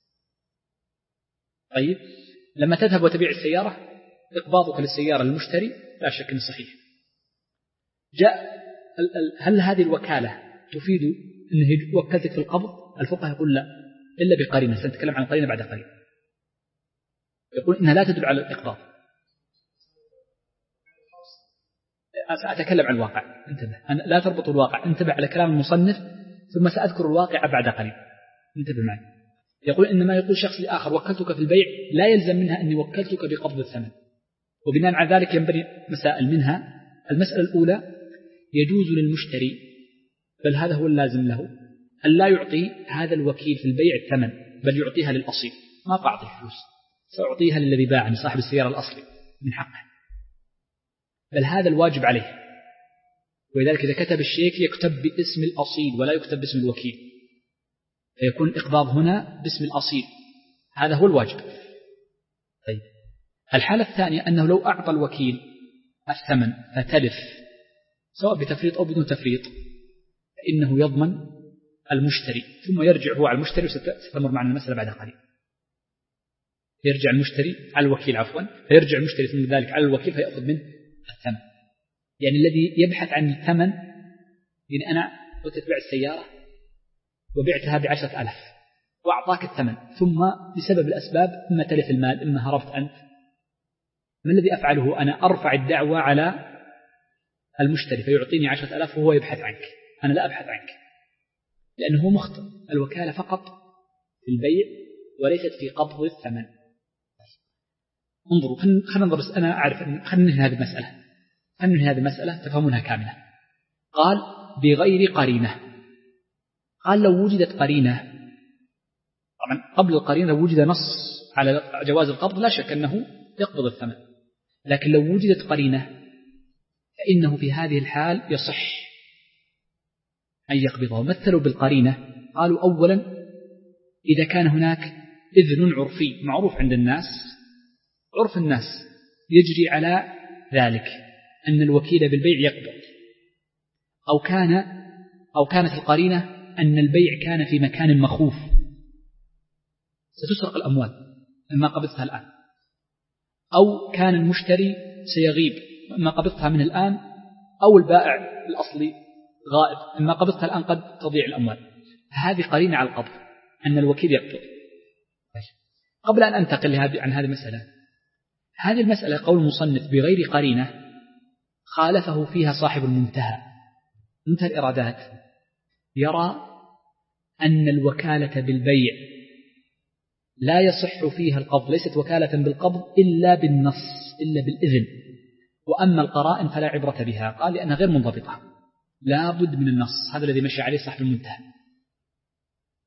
طيب لما تذهب وتبيع السيارة إقباضك للسيارة للمشتري لا شك أنه صحيح. جاء هل هذه الوكالة تفيد أنه وكلتك في القبض؟ الفقهاء يقول لا إلا بقرينة، سنتكلم عن قرينة بعد قليل. يقول إنها لا تدل على الإقباض. سأتكلم عن الواقع، انتبه، أنا لا تربط الواقع، انتبه على كلام المصنف ثم سأذكر الواقع بعد قليل، انتبه معي. يقول إنما يقول شخص لآخر وكلتك في البيع، لا يلزم منها أني وكلتك بقبض الثمن. وبناء على ذلك ينبني مسائل، منها المسألة الأولى يجوز للمشتري، بل هذا هو اللازم له، أن لا يعطي هذا الوكيل في البيع الثمن، بل يعطيها للأصيل. ما أعطي الفلوس، سأعطيها للذي باعني صاحب السيارة الأصلي من حقه، بل هذا الواجب عليه. ولذلك إذا كتب الشيك يكتب باسم الأصيل ولا يكتب باسم الوكيل، فيكون الإقباض هنا باسم الأصيل، هذا هو الواجب. طيب الحالة الثانية أنه لو أعطى الوكيل الثمن فتلف سواء بتفريط أو بدون تفريط، فإنه يضمن المشتري، ثم يرجع هو على المشتري، وستمر معنا المسألة بعد قليل. يرجع المشتري على الوكيل عفوا فيرجع المشتري ثم ذلك على الوكيل فيأخذ منه الثمن. يعني الذي يبحث عن الثمن، يعني أنا قلت تبيع السيارة وبعتها بعشرة ألف وأعطاك الثمن، ثم بسبب الأسباب إما تلف المال إما هربت أنت، ما الذي أفعله؟ أنا أرفع الدعوة على المشتري فيعطيني عشرة ألاف وهو يبحث عنك، أنا لا أبحث عنك، لأنه مخطئ. الوكالة فقط في البيع وليست في قبض الثمن. انظروا خلينا ننظر، بس أنا أعرف أن خلينا ننهي هذه المسألة، خلينا ننهي هذه المسألة تفهمونها كاملة. قال بغير قرينة. قال لو وجدت قرينة، طبعا قبل القرينة لو وجد نص على جواز القبض لا شك أنه يقبض الثمن، لكن لو وجدت قرينة فإنه في هذه الحال يصح أن يقبضه. مثلوا بالقرينة، قالوا أولا إذا كان هناك إذن عرفي معروف عند الناس، عرف الناس يجري على ذلك أن الوكيل بالبيع يقبض، أو كان أو كانت القرينة أن البيع كان في مكان مخوف ستسرق الأموال إما قبضتها الآن، أو كان المشتري سيغيب إما قبضتها من الآن، أو البائع الأصلي غائب إما قبضتها الآن قد تضيع الأموال. هذه قرينة على القبض أن الوكيل يقبض. قبل أن أنتقل عن هذه المسألة، هذه المسألة قول المصنف بغير قرينة خالفه فيها صاحب المنتهى، منتهى الإرادات، يرى أن الوكالة بالبيع لا يصح فيها القبض، ليست وكالة بالقبض إلا بالنص إلا بالإذن، وأما القرائن فلا عبرة بها. قال لأنها غير منضبطة، لا بد من النص، هذا الذي مشى عليه صاحب المنتهى.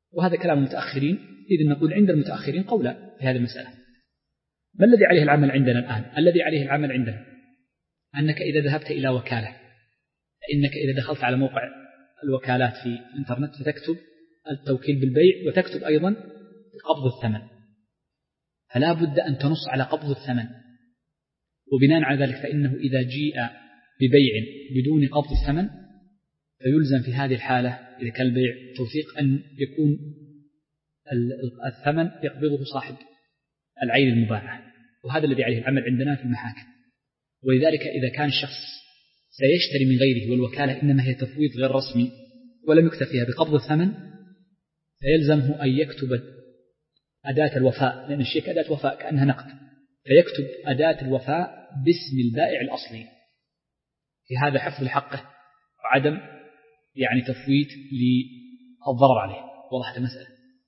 وهذا كلام المتأخرين. إذن نقول عند المتأخرين قولا في هذه المسألة. ما الذي عليه العمل عندنا الآن؟ الذي عليه العمل عندنا أنك إذا ذهبت إلى وكالة، فإنك إذا دخلت على موقع الوكالات في الإنترنت فتكتب التوكيل بالبيع وتكتب أيضا قبض الثمن، فلا بد أن تنص على قبض الثمن. وبناء على ذلك فإنه إذا جيء ببيع بدون قبض الثمن فيلزم في هذه الحالة إذا كان البيع توثيق أن يكون الثمن يقبضه صاحب العين المباعة، وهذا الذي عليه العمل عندنا في المحاكم. ولذلك إذا كان الشخص سيشتري من غيره والوكالة إنما هي تفويض غير رسمي ولم يكتفيها بقبض الثمن فيلزمه أن يكتب أداة الوفاء، لأن الشيك أداة وفاء كأنها نقد، فيكتب أداة الوفاء باسم البائع الأصلي، في هذا حفظ لحقه وعدم يعني تفويت للضرر عليه. وضحت المسألة؟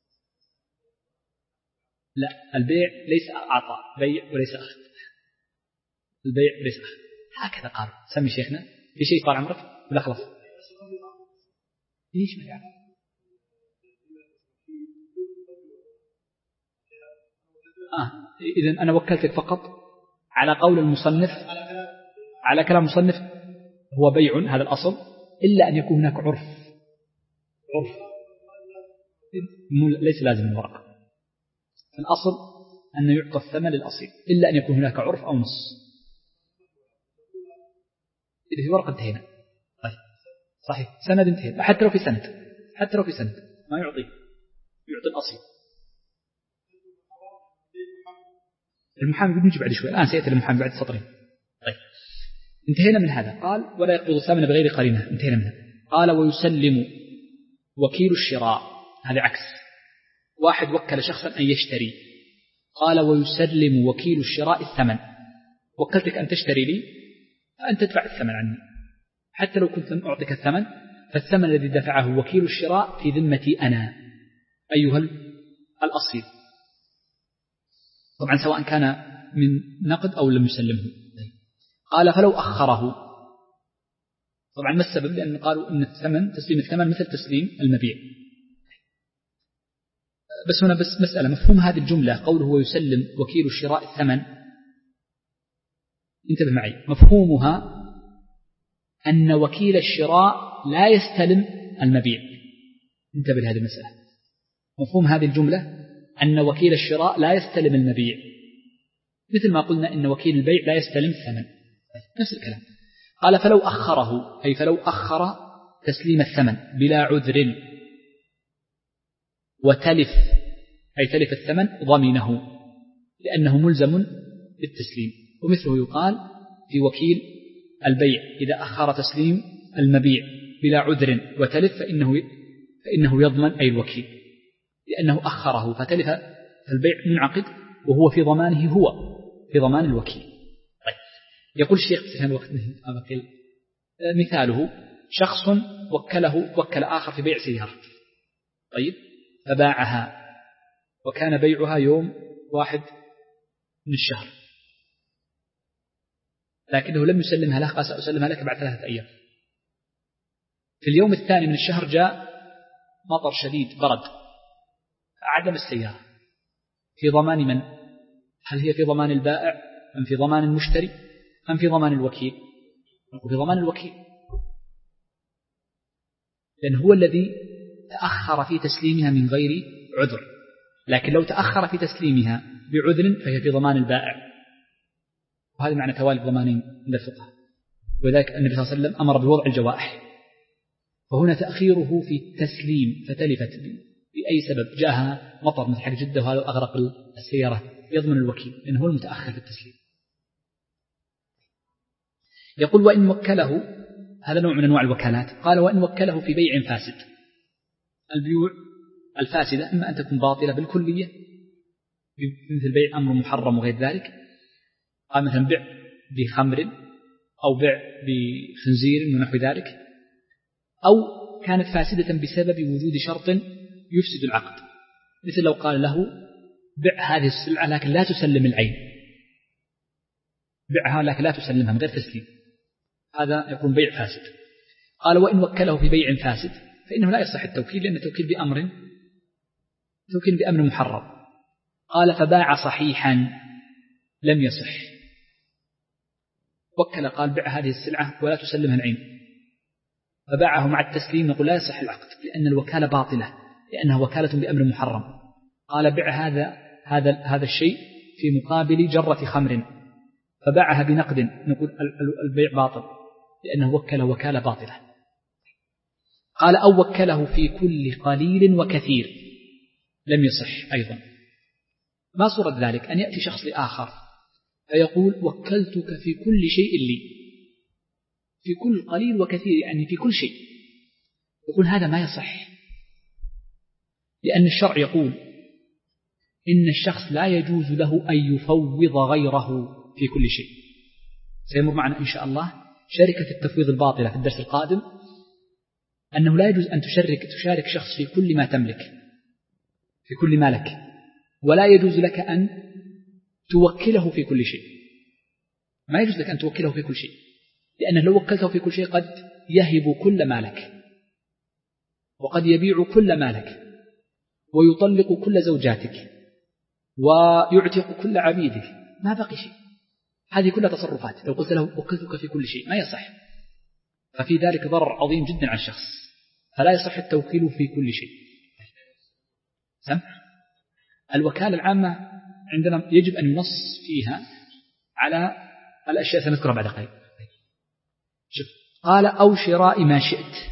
لا، البيع ليس أعطاء، بيع وليس أخذ، البيع وليس أخذ، هكذا قال. سمي شيخنا في شيء قال عمرك ولا خلاص؟ ليش ما يعرف؟ آه إذن أنا وكلتك فقط على قول المصنف، على كلام المصنف هو بيع هذا الأصل، إلا أن يكون هناك عرف، عرف ليس لازم الورقة، الأصل أن يعطى الثمن للأصيل إلا أن يكون هناك عرف أو نص. إذا في ورقة انتهينا. طيب صحيح، سند انتهينا، حتى لو في سند، حتى لو في سند ما يعطيه، يعطي الأصل. المحامي بنجي بعد شوي، الآن سيأتي المحامي بعد سطرين. طيب انتهينا من هذا. قال ولا يقبض الثمن بغير قرينة، انتهينا منها. قال ويسلم وكيل الشراء، هذا عكس، واحد وكل شخصا أن يشتري، قال ويسلم وكيل الشراء الثمن، وكلتك أن تشتري لي فأن تدفع الثمن عني، حتى لو كنت لم أعطيك الثمن فالثمن الذي دفعه وكيل الشراء في ذمتي أنا أيها الأصيل، طبعا سواء كان من نقد أو لم يسلمه. قال فلو أخره، طبعا ما السبب؟ لأن قالوا أن الثمن تسليم الثمن مثل تسليم المبيع. بس هنا بس مسألة، مفهوم هذه الجملة قوله ويسلم وكيل الشراء الثمن، انتبه معي، مفهومها أن وكيل الشراء لا يستلم المبيع. انتبه لهذه المسألة، مفهوم هذه الجملة أن وكيل الشراء لا يستلم المبيع، مثل ما قلنا أن وكيل البيع لا يستلم الثمن، نفس الكلام. قال فلو أخره، أي فلو أخر تسليم الثمن بلا عذر وتلف، أي تلف الثمن، ضمنه لأنه ملزم بالتسليم. ومثله يقال في وكيل البيع إذا أخر تسليم المبيع بلا عذر وتلف فإنه, فإنه يضمن أي الوكيل، لأنه أخره فتلف البيع منعقد وهو في ضمانه، هو في ضمان الوكيل. طيب يقول الشيخ مثاله شخص وكله وكل آخر في بيع سيارة، طيب فباعها وكان بيعها يوم واحد من الشهر، لكنه لم يسلمها له، قال سأسلمها لك بعد ثلاثة أيام. في اليوم الثاني من الشهر جاء مطر شديد برد فعدم السيارة، في ضمان من؟ هل هي في ضمان البائع أم في ضمان المشتري أم في ضمان الوكيل؟ في ضمان الوكيل، لأن هو الذي تأخر في تسليمها من غير عذر، لكن لو تأخر في تسليمها بعذر فهي في ضمان البائع، وهذا معنى توالي الضمانين عند الفقهاء. وذلك النبي صلى الله عليه وسلم أمر بوضع الجوائح، فهنا تأخيره في التسليم فتلفت بأي سبب، جاءها مطر من حق جدة وهذا أغرق السيارة، يضمن الوكيل لأنه هو المتأخر في التسليم. يقول وإن وكله، هذا نوع من أنواع الوكالات، قال وإن وكله في بيع فاسد، البيوع الفاسدة إما أن تكون باطلة بالكلية مثل بيع أمر محرم وغير ذلك، قال مثلا بيع بخمر أو بيع بخنزير ونحو ذلك، أو كانت فاسدة بسبب وجود شرط يفسد العقد، مثل لو قال له بيع هذه السلعة لكن لا تسلم العين، بيعها لكن لا تسلمها من غير تسليم، هذا يكون بيع فاسد. قال وإن وكله في بيع فاسد فإنه لا يصح التوكيل، لأن التوكيل بأمر توكيل بأمر محرم. قال فباع صحيحا لم يصح. وكل قال بع هذه السلعة ولا تسلمها العين، فباعه مع التسليم، نقول لا يصح العقد لأن الوكالة باطلة لأنها وكالة بأمر محرم. قال بع هذا هذا هذا الشيء في مقابل جرة خمر، فباعها بنقد، نقول البيع باطل لأنه وكل وكالة باطلة. قال أو وكله في كل قليل وكثير لم يصح أيضا. ما صورة ذلك؟ أن يأتي شخص لآخر فيقول وكلتك في كل شيء لي، في كل قليل وكثير يعني في كل شيء، يقول هذا ما يصح، لأن الشرع يقول إن الشخص لا يجوز له أن يفوض غيره في كل شيء. سيمر معنا إن شاء الله شركة التفويض الباطلة في الدرس القادم، أنه لا يجوز أن تشارك تشارك شخص في كل ما تملك، في كل ما لك، ولا يجوز لك أن توكله في كل شيء. ما يجوز لك أن توكله في كل شيء، لأنه لو وكلته في كل شيء قد يهب كل ما لك، وقد يبيع كل ما لك، ويطلق كل زوجاتك، ويعتق كل عبيدك، ما بقي شيء. هذه كلها تصرفات لو قلت له وكلتك في كل شيء ما يصح، ففي ذلك ضرر عظيم جدا على الشخص، فلا يصح التوكيل في كل شيء. سمع الوكالة العامة عندنا يجب أن ينص فيها على الأشياء سنذكرها بعد قليل. شوف قال أو شراء ما شئت،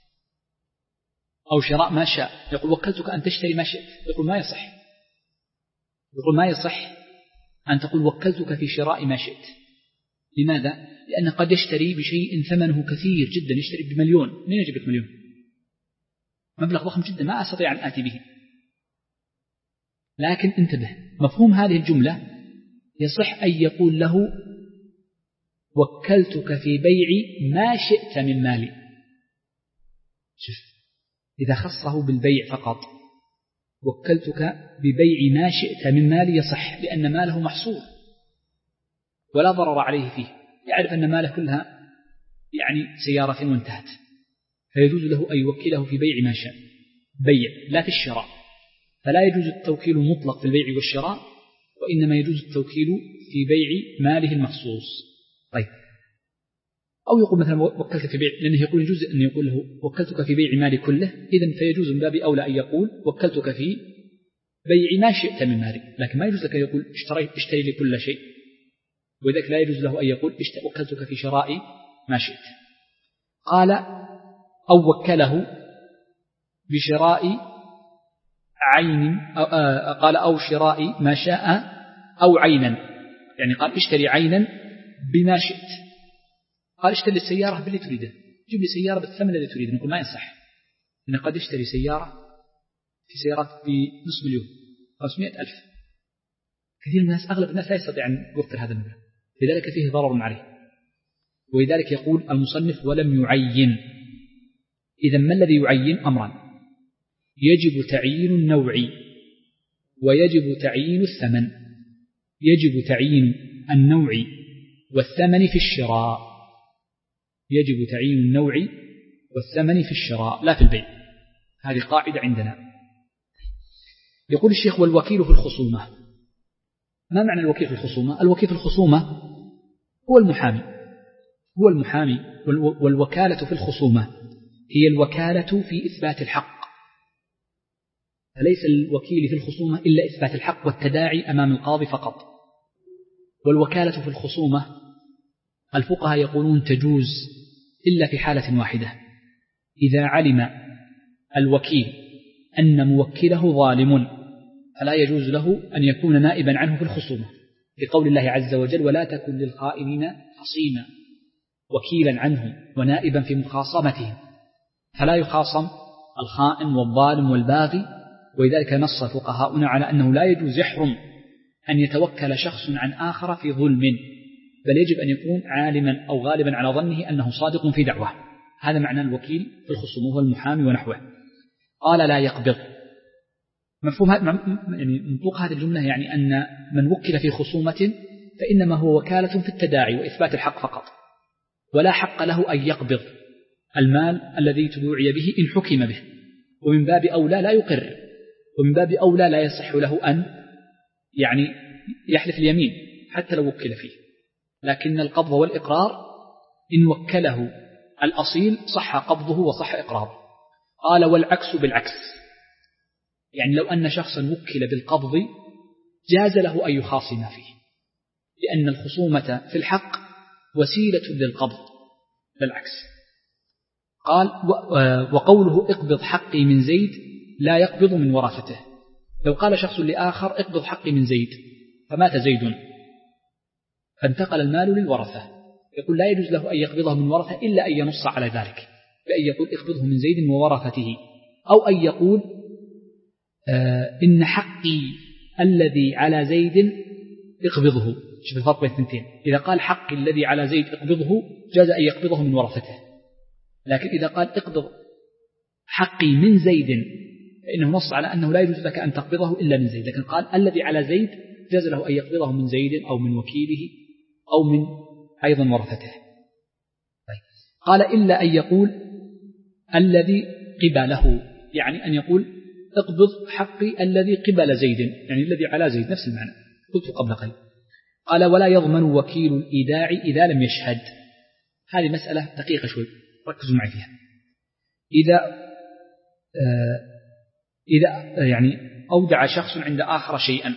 أو شراء ما شاء، يقول وكلتك أن تشتري ما شئت، يقول ما يصح، يقول ما يصح أن تقول وكلتك في شراء ما شئت. لماذا؟ لأن قد يشتري بشيء ثمنه كثير جدا، يشتري بمليون، من يجيب لك مليون؟ مبلغ ضخم جدا ما أستطيع أن آتي به. لكن انتبه، مفهوم هذه الجملة يصح أن يقول له وكلتك في بيع ما شئت من مالي. شوف إذا خصه بالبيع فقط، وكلتك ببيع ما شئت من مالي يصح، لأن ماله محصور ولا ضرر عليه فيه، يعرف أن ماله كلها يعني سيارة وانتهت، فيجوز له أن يوكله في بيع ما شاء، بيع لا في الشراء، فلا يجوز التوكيل مطلق في البيع والشراء، وإنما يجوز التوكيل في بيع ماله المخصوص. طيب أو يقول مثلا وكلتك في بيع، لأنه يقول يجوز أن يقول له وكلتك في بيع مالي كله، إذن فيجوز من باب أولى أن يقول وكلتك في بيع ما شئت من مالي، لكن ما يجوز لك أن يقول اشتري, اشتري لي كل شيء، وذلك لا يجوز له أن يقول وكلتك في شراء ما شئت. قال أو وكله بشراء عين، أو قال أو شراء ما شاء أو عينا، يعني قال اشتري عينا بما شئت. قال اشتري السيارة باللي تريده، جيب لي سيارة بالثمن الذي تريده، نقول ما يصح، إن قد يشتري سيارة في سيارات بنصف مليون خمسمائة ألف، كثير من الناس أغلب الناس لا يستطيع أن يوفر هذا المبلغ، لذلك فيه ضرر عليه. ولذلك يقول المصنف ولم يعين. إذا ما الذي يعين؟ أمران، يجب تعيين النوع ويجب تعيين الثمن. يجب تعيين النوع والثمن في الشراء، يجب تعيين النوع والثمن في الشراء لا في البيع، هذه قاعدة عندنا. يقول الشيخ والوكيل في الخصومة. ما معنى الوكيل في الخصومة؟ الوكيل في الخصومة هو المحامي، هو المحامي. والوكالة في الخصومة هي الوكالة في إثبات الحق، فليس الوكيل في الخصومة إلا إثبات الحق والتداعي أمام القاضي فقط. والوكالة في الخصومة الفقهاء يقولون تجوز إلا في حالة واحدة، إذا علم الوكيل أن موكله ظالم فلا يجوز له أن يكون نائبا عنه في الخصومة، لقول الله عز وجل ولا تكن للخائنين خصيما، وكيلا عنهم ونائبا في مخاصمتهم، فلا يخاصم الخائن والظالم والباغي. ولذلك نص فقهاؤنا على أنه لا يجوز يحرم أن يتوكل شخص عن آخر في ظلم، بل يجب أن يكون عالما أو غالبا على ظنه أنه صادق في دعوة. هذا معنى الوكيل في الخصوم، هو المحامي ونحوه. قال لا يقبض. مفهوم يعني منطوق هذه الجملة يعني أن من وكل في خصومة فإنما هو وكالة في التداعي وإثبات الحق فقط، ولا حق له أن يقبض المال الذي تدوعي به إن حكم به، ومن باب أولى لا يقر، ومن باب أولى لا يصح له أن يعني يحلف اليمين حتى لو وكل فيه، لكن القبض والإقرار إن وكله الأصيل صح قبضه وصح إقراره. قال والعكس بالعكس، يعني لو أن شخصا وكل بالقبض جاز له أن يخاصم فيه، لأن الخصومة في الحق وسيلة للقبض بالعكس. قال وقوله اقبض حقي من زيد لا يقبض من ورثته. لو قال شخص لآخر اقبض حقي من زيد فمات زيد فانتقل المال للورثة، يقول لا يجوز له أن يقبضه من ورثة إلا أن ينص على ذلك، بأن يقول اقبضه من زيد وورثته، أو أن يقول آه إن حقي الذي على زيد اقبضه. شوف الفرق بين الثنتين، إذا قال حقي الذي على زيد اقبضه جاز أن يقبضه من ورثته، لكن إذا قال اقبض حقي من زيد فإنه نص على أنه لا يجوز لك أن تقبضه إلا من زيد، لكن قال الذي على زيد جاز له أن يقبضه من زيد أو من وكيله أو من أيضا ورثته. طيب. قال إلا أن يقول الذي قبله، يعني أن يقول اقبض حقي الذي قبل زيد، يعني الذي على زيد، نفس المعنى قلت قبل قليل. قال ولا يضمن وكيل الإيداع إذا لم يشهد. هذه مسألة دقيقة شوي، ركزوا معي فيها. إذا آه إذا يعني أودع شخص عند آخر شيئا،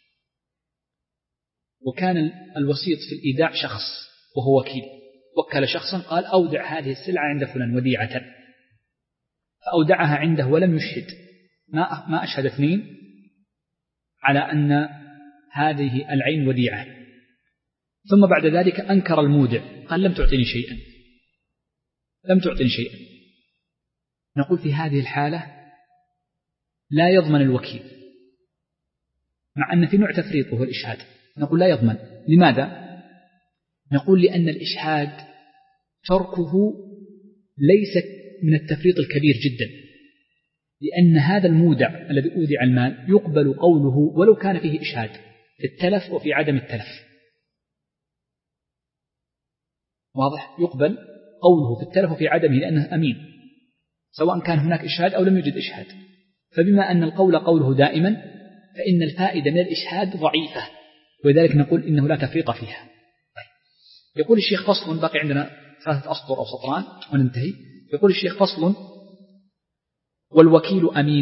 وكان الوسيط في الإيداع شخص وهو وكيل، وكل شخصا قال أودع هذه السلعة عند فلان وديعة، فأودعها عنده ولم يشهد، ما ما أشهد اثنين على أن هذه العين وديعة، ثم بعد ذلك أنكر المودع قال لم تعطيني شيئا لم تعطيني شيئا نقول في هذه الحالة لا يضمن الوكيل، مع أن في نوع تفريط وهو الإشهاد، نقول لا يضمن. لماذا؟ نقول لأن الإشهاد تركه ليس من التفريط الكبير جدا، لأن هذا المودع الذي أودع المال يقبل قوله ولو كان فيه إشهاد في التلف وفي عدم التلف، واضح؟ يقبل قوله في التلف وفي عدمه لأنه أمين، سواء كان هناك إشهاد أو لم يوجد إشهاد. فبما أن القول قوله دائما فإن الفائدة من الإشهاد ضعيفة، ولذلك نقول إنه لا تفريط فيها. طيب. يقول الشيخ فصل، باقي عندنا ثلاثة أسطر أو سطران وننتهي. يقول الشيخ فصل والوكيل أمين.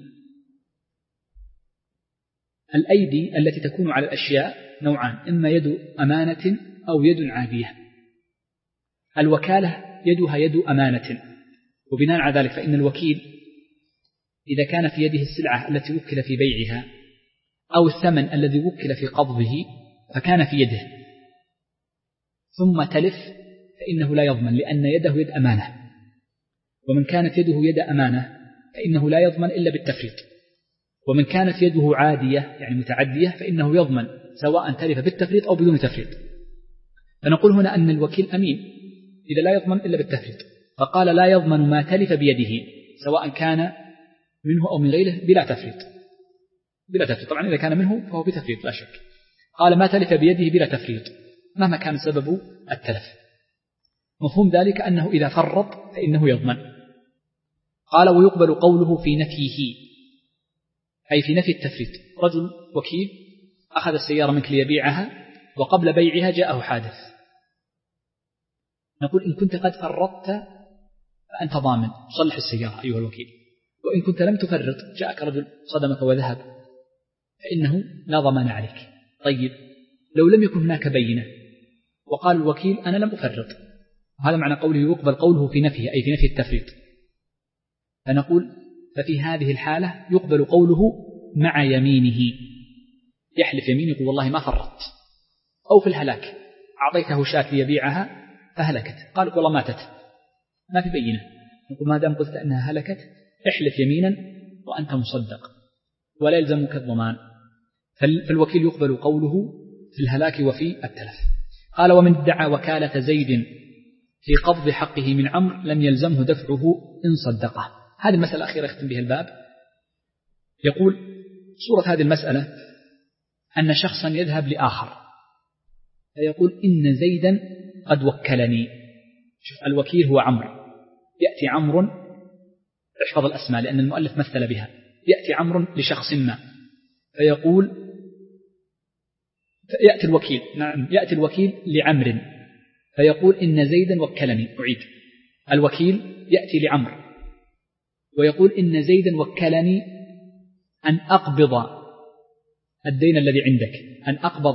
الأيدي التي تكون على الأشياء نوعان، إما يد أمانة أو يد عادية. الوكالة يدها يد أمانة، وبناء على ذلك فإن الوكيل إذا كان في يده السلعة التي وكل في بيعها أو الثمن الذي وكل في قبضه فكان في يده ثم تلف فإنه لا يضمن، لأن يده يد أمانة، ومن كانت يده يد أمانة فإنه لا يضمن إلا بالتفريط، ومن كانت يده عادية يعني متعدية فإنه يضمن سواء تلف بالتفريط أو بدون تفريط. فنقول هنا أن الوكيل أمين إذا لا يضمن إلا بالتفريط، فقال لا يضمن ما تلف بيده سواء كان منه أو من غيره بلا تفريط بلا تفريط طبعا إذا كان منه فهو بتفريط لا شك. قال ما تلف بيده بلا تفريط مهما كان سبب التلف. مفهوم ذلك أنه إذا فرط فإنه يضمن. قال ويقبل قوله في نفيه، أي في نفي التفريط. رجل وكيل أخذ السيارة منك ليبيعها وقبل بيعها جاءه حادث، نقول إن كنت قد فرطت فأنت ضامن صلح السيارة أيها الوكيل، وإن كنت لم تفرط جاءك رجل صدمك وذهب فإنه لا ضمان عليك. طيب لو لم يكن هناك بينة وقال الوكيل أنا لم أفرط، هذا معنى قوله يقبل قوله في نفيه أي في نفي التفريط، فنقول ففي هذه الحالة يقبل قوله مع يمينه، يحلف يمين يقول والله ما فرطت. أو في الهلاك أعطيته شاة ليبيعها فهلكت، قال والله ماتت ما في بينة، نقول ما دام قلت أنها هلكت احلف يمينا وأنت مصدق ولا يلزمك الضمان. فالوكيل يقبل قوله في الهلاك وفي التلف. قال ومن ادعى وكالة زيد في قبض حقه من عمرو لم يلزمه دفعه إن صدقه. هذه المسألة الأخيرة يختم بها الباب. يقول صورة هذه المسألة أن شخصا يذهب لآخر فيقول إن زيدا قد وكلني. شوف الوكيل هو عمرو، يأتي عمرو، احفظ الأسماء لأن المؤلف مثل بها، يأتي عمرو لشخص ما فيقول يأتي الوكيل نعم يأتي الوكيل لعمر فيقول إن زيدا وكلني. أعيد. الوكيل يأتي لعمر ويقول إن زيدا وكلني أن أقبض الدين الذي عندك، أن أقبض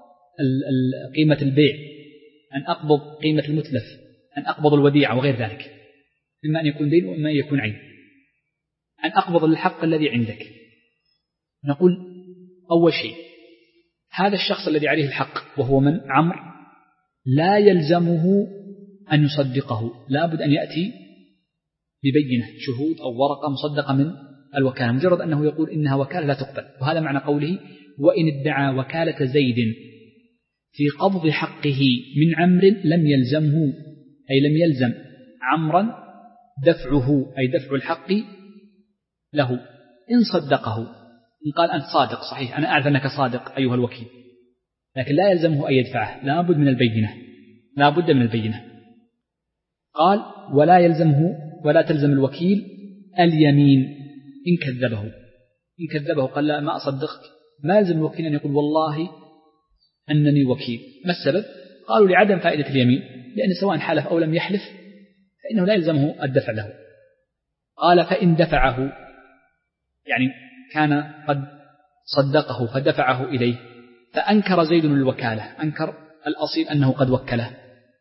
قيمة البيع، أن أقبض قيمة المتلف، أن أقبض الوديعة وغير ذلك، إما أن يكون دين وإما أن يكون عين، أن أقبض الحق الذي عندك. نقول أول شيء هذا الشخص الذي عليه الحق وهو من عمرو لا يلزمه أن يصدقه، لا بد أن يأتي ببينة شهود أو ورقة مصدقة من الوكالة، مجرد أنه يقول إنها وكالة لا تقبل. وهذا معنى قوله وإن ادعى وكالة زيد في قبض حقه من عمرو لم يلزمه، أي لم يلزم عمرا دفعه، أي دفع الحق له إن صدقه، إن قال أنت صادق صحيح أنا أعرف أنك صادق أيها الوكيل، لكن لا يلزمه أن يدفعه، لا بد من البينة، لا بد من البينة. قال ولا يلزمه ولا تلزم الوكيل اليمين إن كذبه، إن كذبه قال لا ما أصدقك، ما يلزم الوكيل أن يقول والله أنني وكيل. ما السبب؟ قالوا لعدم فائدة اليمين، لأن سواء حلف أو لم يحلف فإنه لا يلزمه الدفع له. قال فإن دفعه، يعني كان قد صدقه فدفعه إليه فأنكر زيد الوكالة، أنكر الأصيل أنه قد وكله،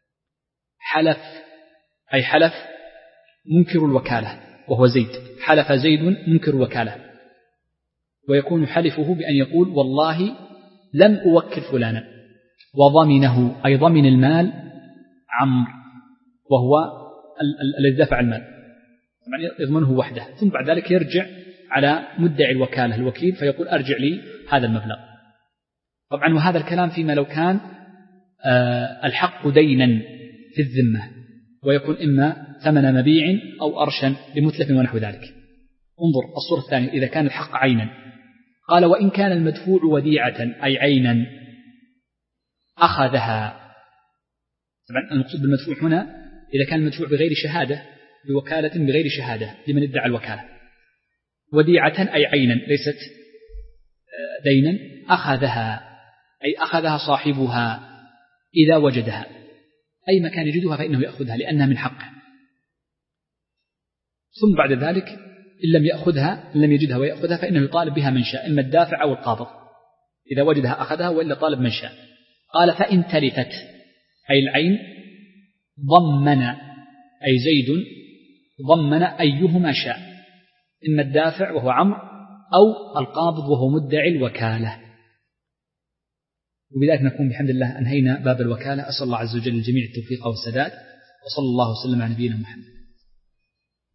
حلف أي حلف منكر الوكالة وهو زيد، حلف زيد منكر الوكالة، ويكون حلفه بأن يقول والله لم أوكل فلانا، وضمنه أي ضمن المال عمرو وهو الذي دفع المال، يعني يضمنه وحده، ثم بعد ذلك يرجع على مدعي الوكالة الوكيل فيقول أرجع لي هذا المبلغ. طبعا وهذا الكلام فيما لو كان الحق دينا في الذمة ويكون إما ثمن مبيع أو أرشا لمتلف ونحو ذلك. انظر الصورة الثانية إذا كان الحق عينا، قال وإن كان المدفوع وديعة أي عينا أخذها. طبعا المقصود بالمدفوع هنا إذا كان المدفوع بغير شهادة، بوكالة بغير شهادة لمن ادعى الوكالة، وديعة أي عينا ليست دينا أخذها أي أخذها صاحبها إذا وجدها، أي مكان يجدها فإنه يأخذها لأنها من حقه. ثم بعد ذلك إن لم يأخذها إن لم يجدها ويأخذها فإنه يطالب بها من شاء، إما الدافع أو القابض، إذا وجدها أخذها وإلا طالب من شاء. قال فإن تلفت أي العين ضمن أي زيد ضمن أيهما شاء، إما الدافع وهو عمرو أو القابض وهو مدعي الوكالة. وبذلك نكون بحمد الله أنهينا باب الوكالة. أسأل الله عز وجل الجميع التوفيق والسداد، وصلى الله وسلم على نبينا محمد.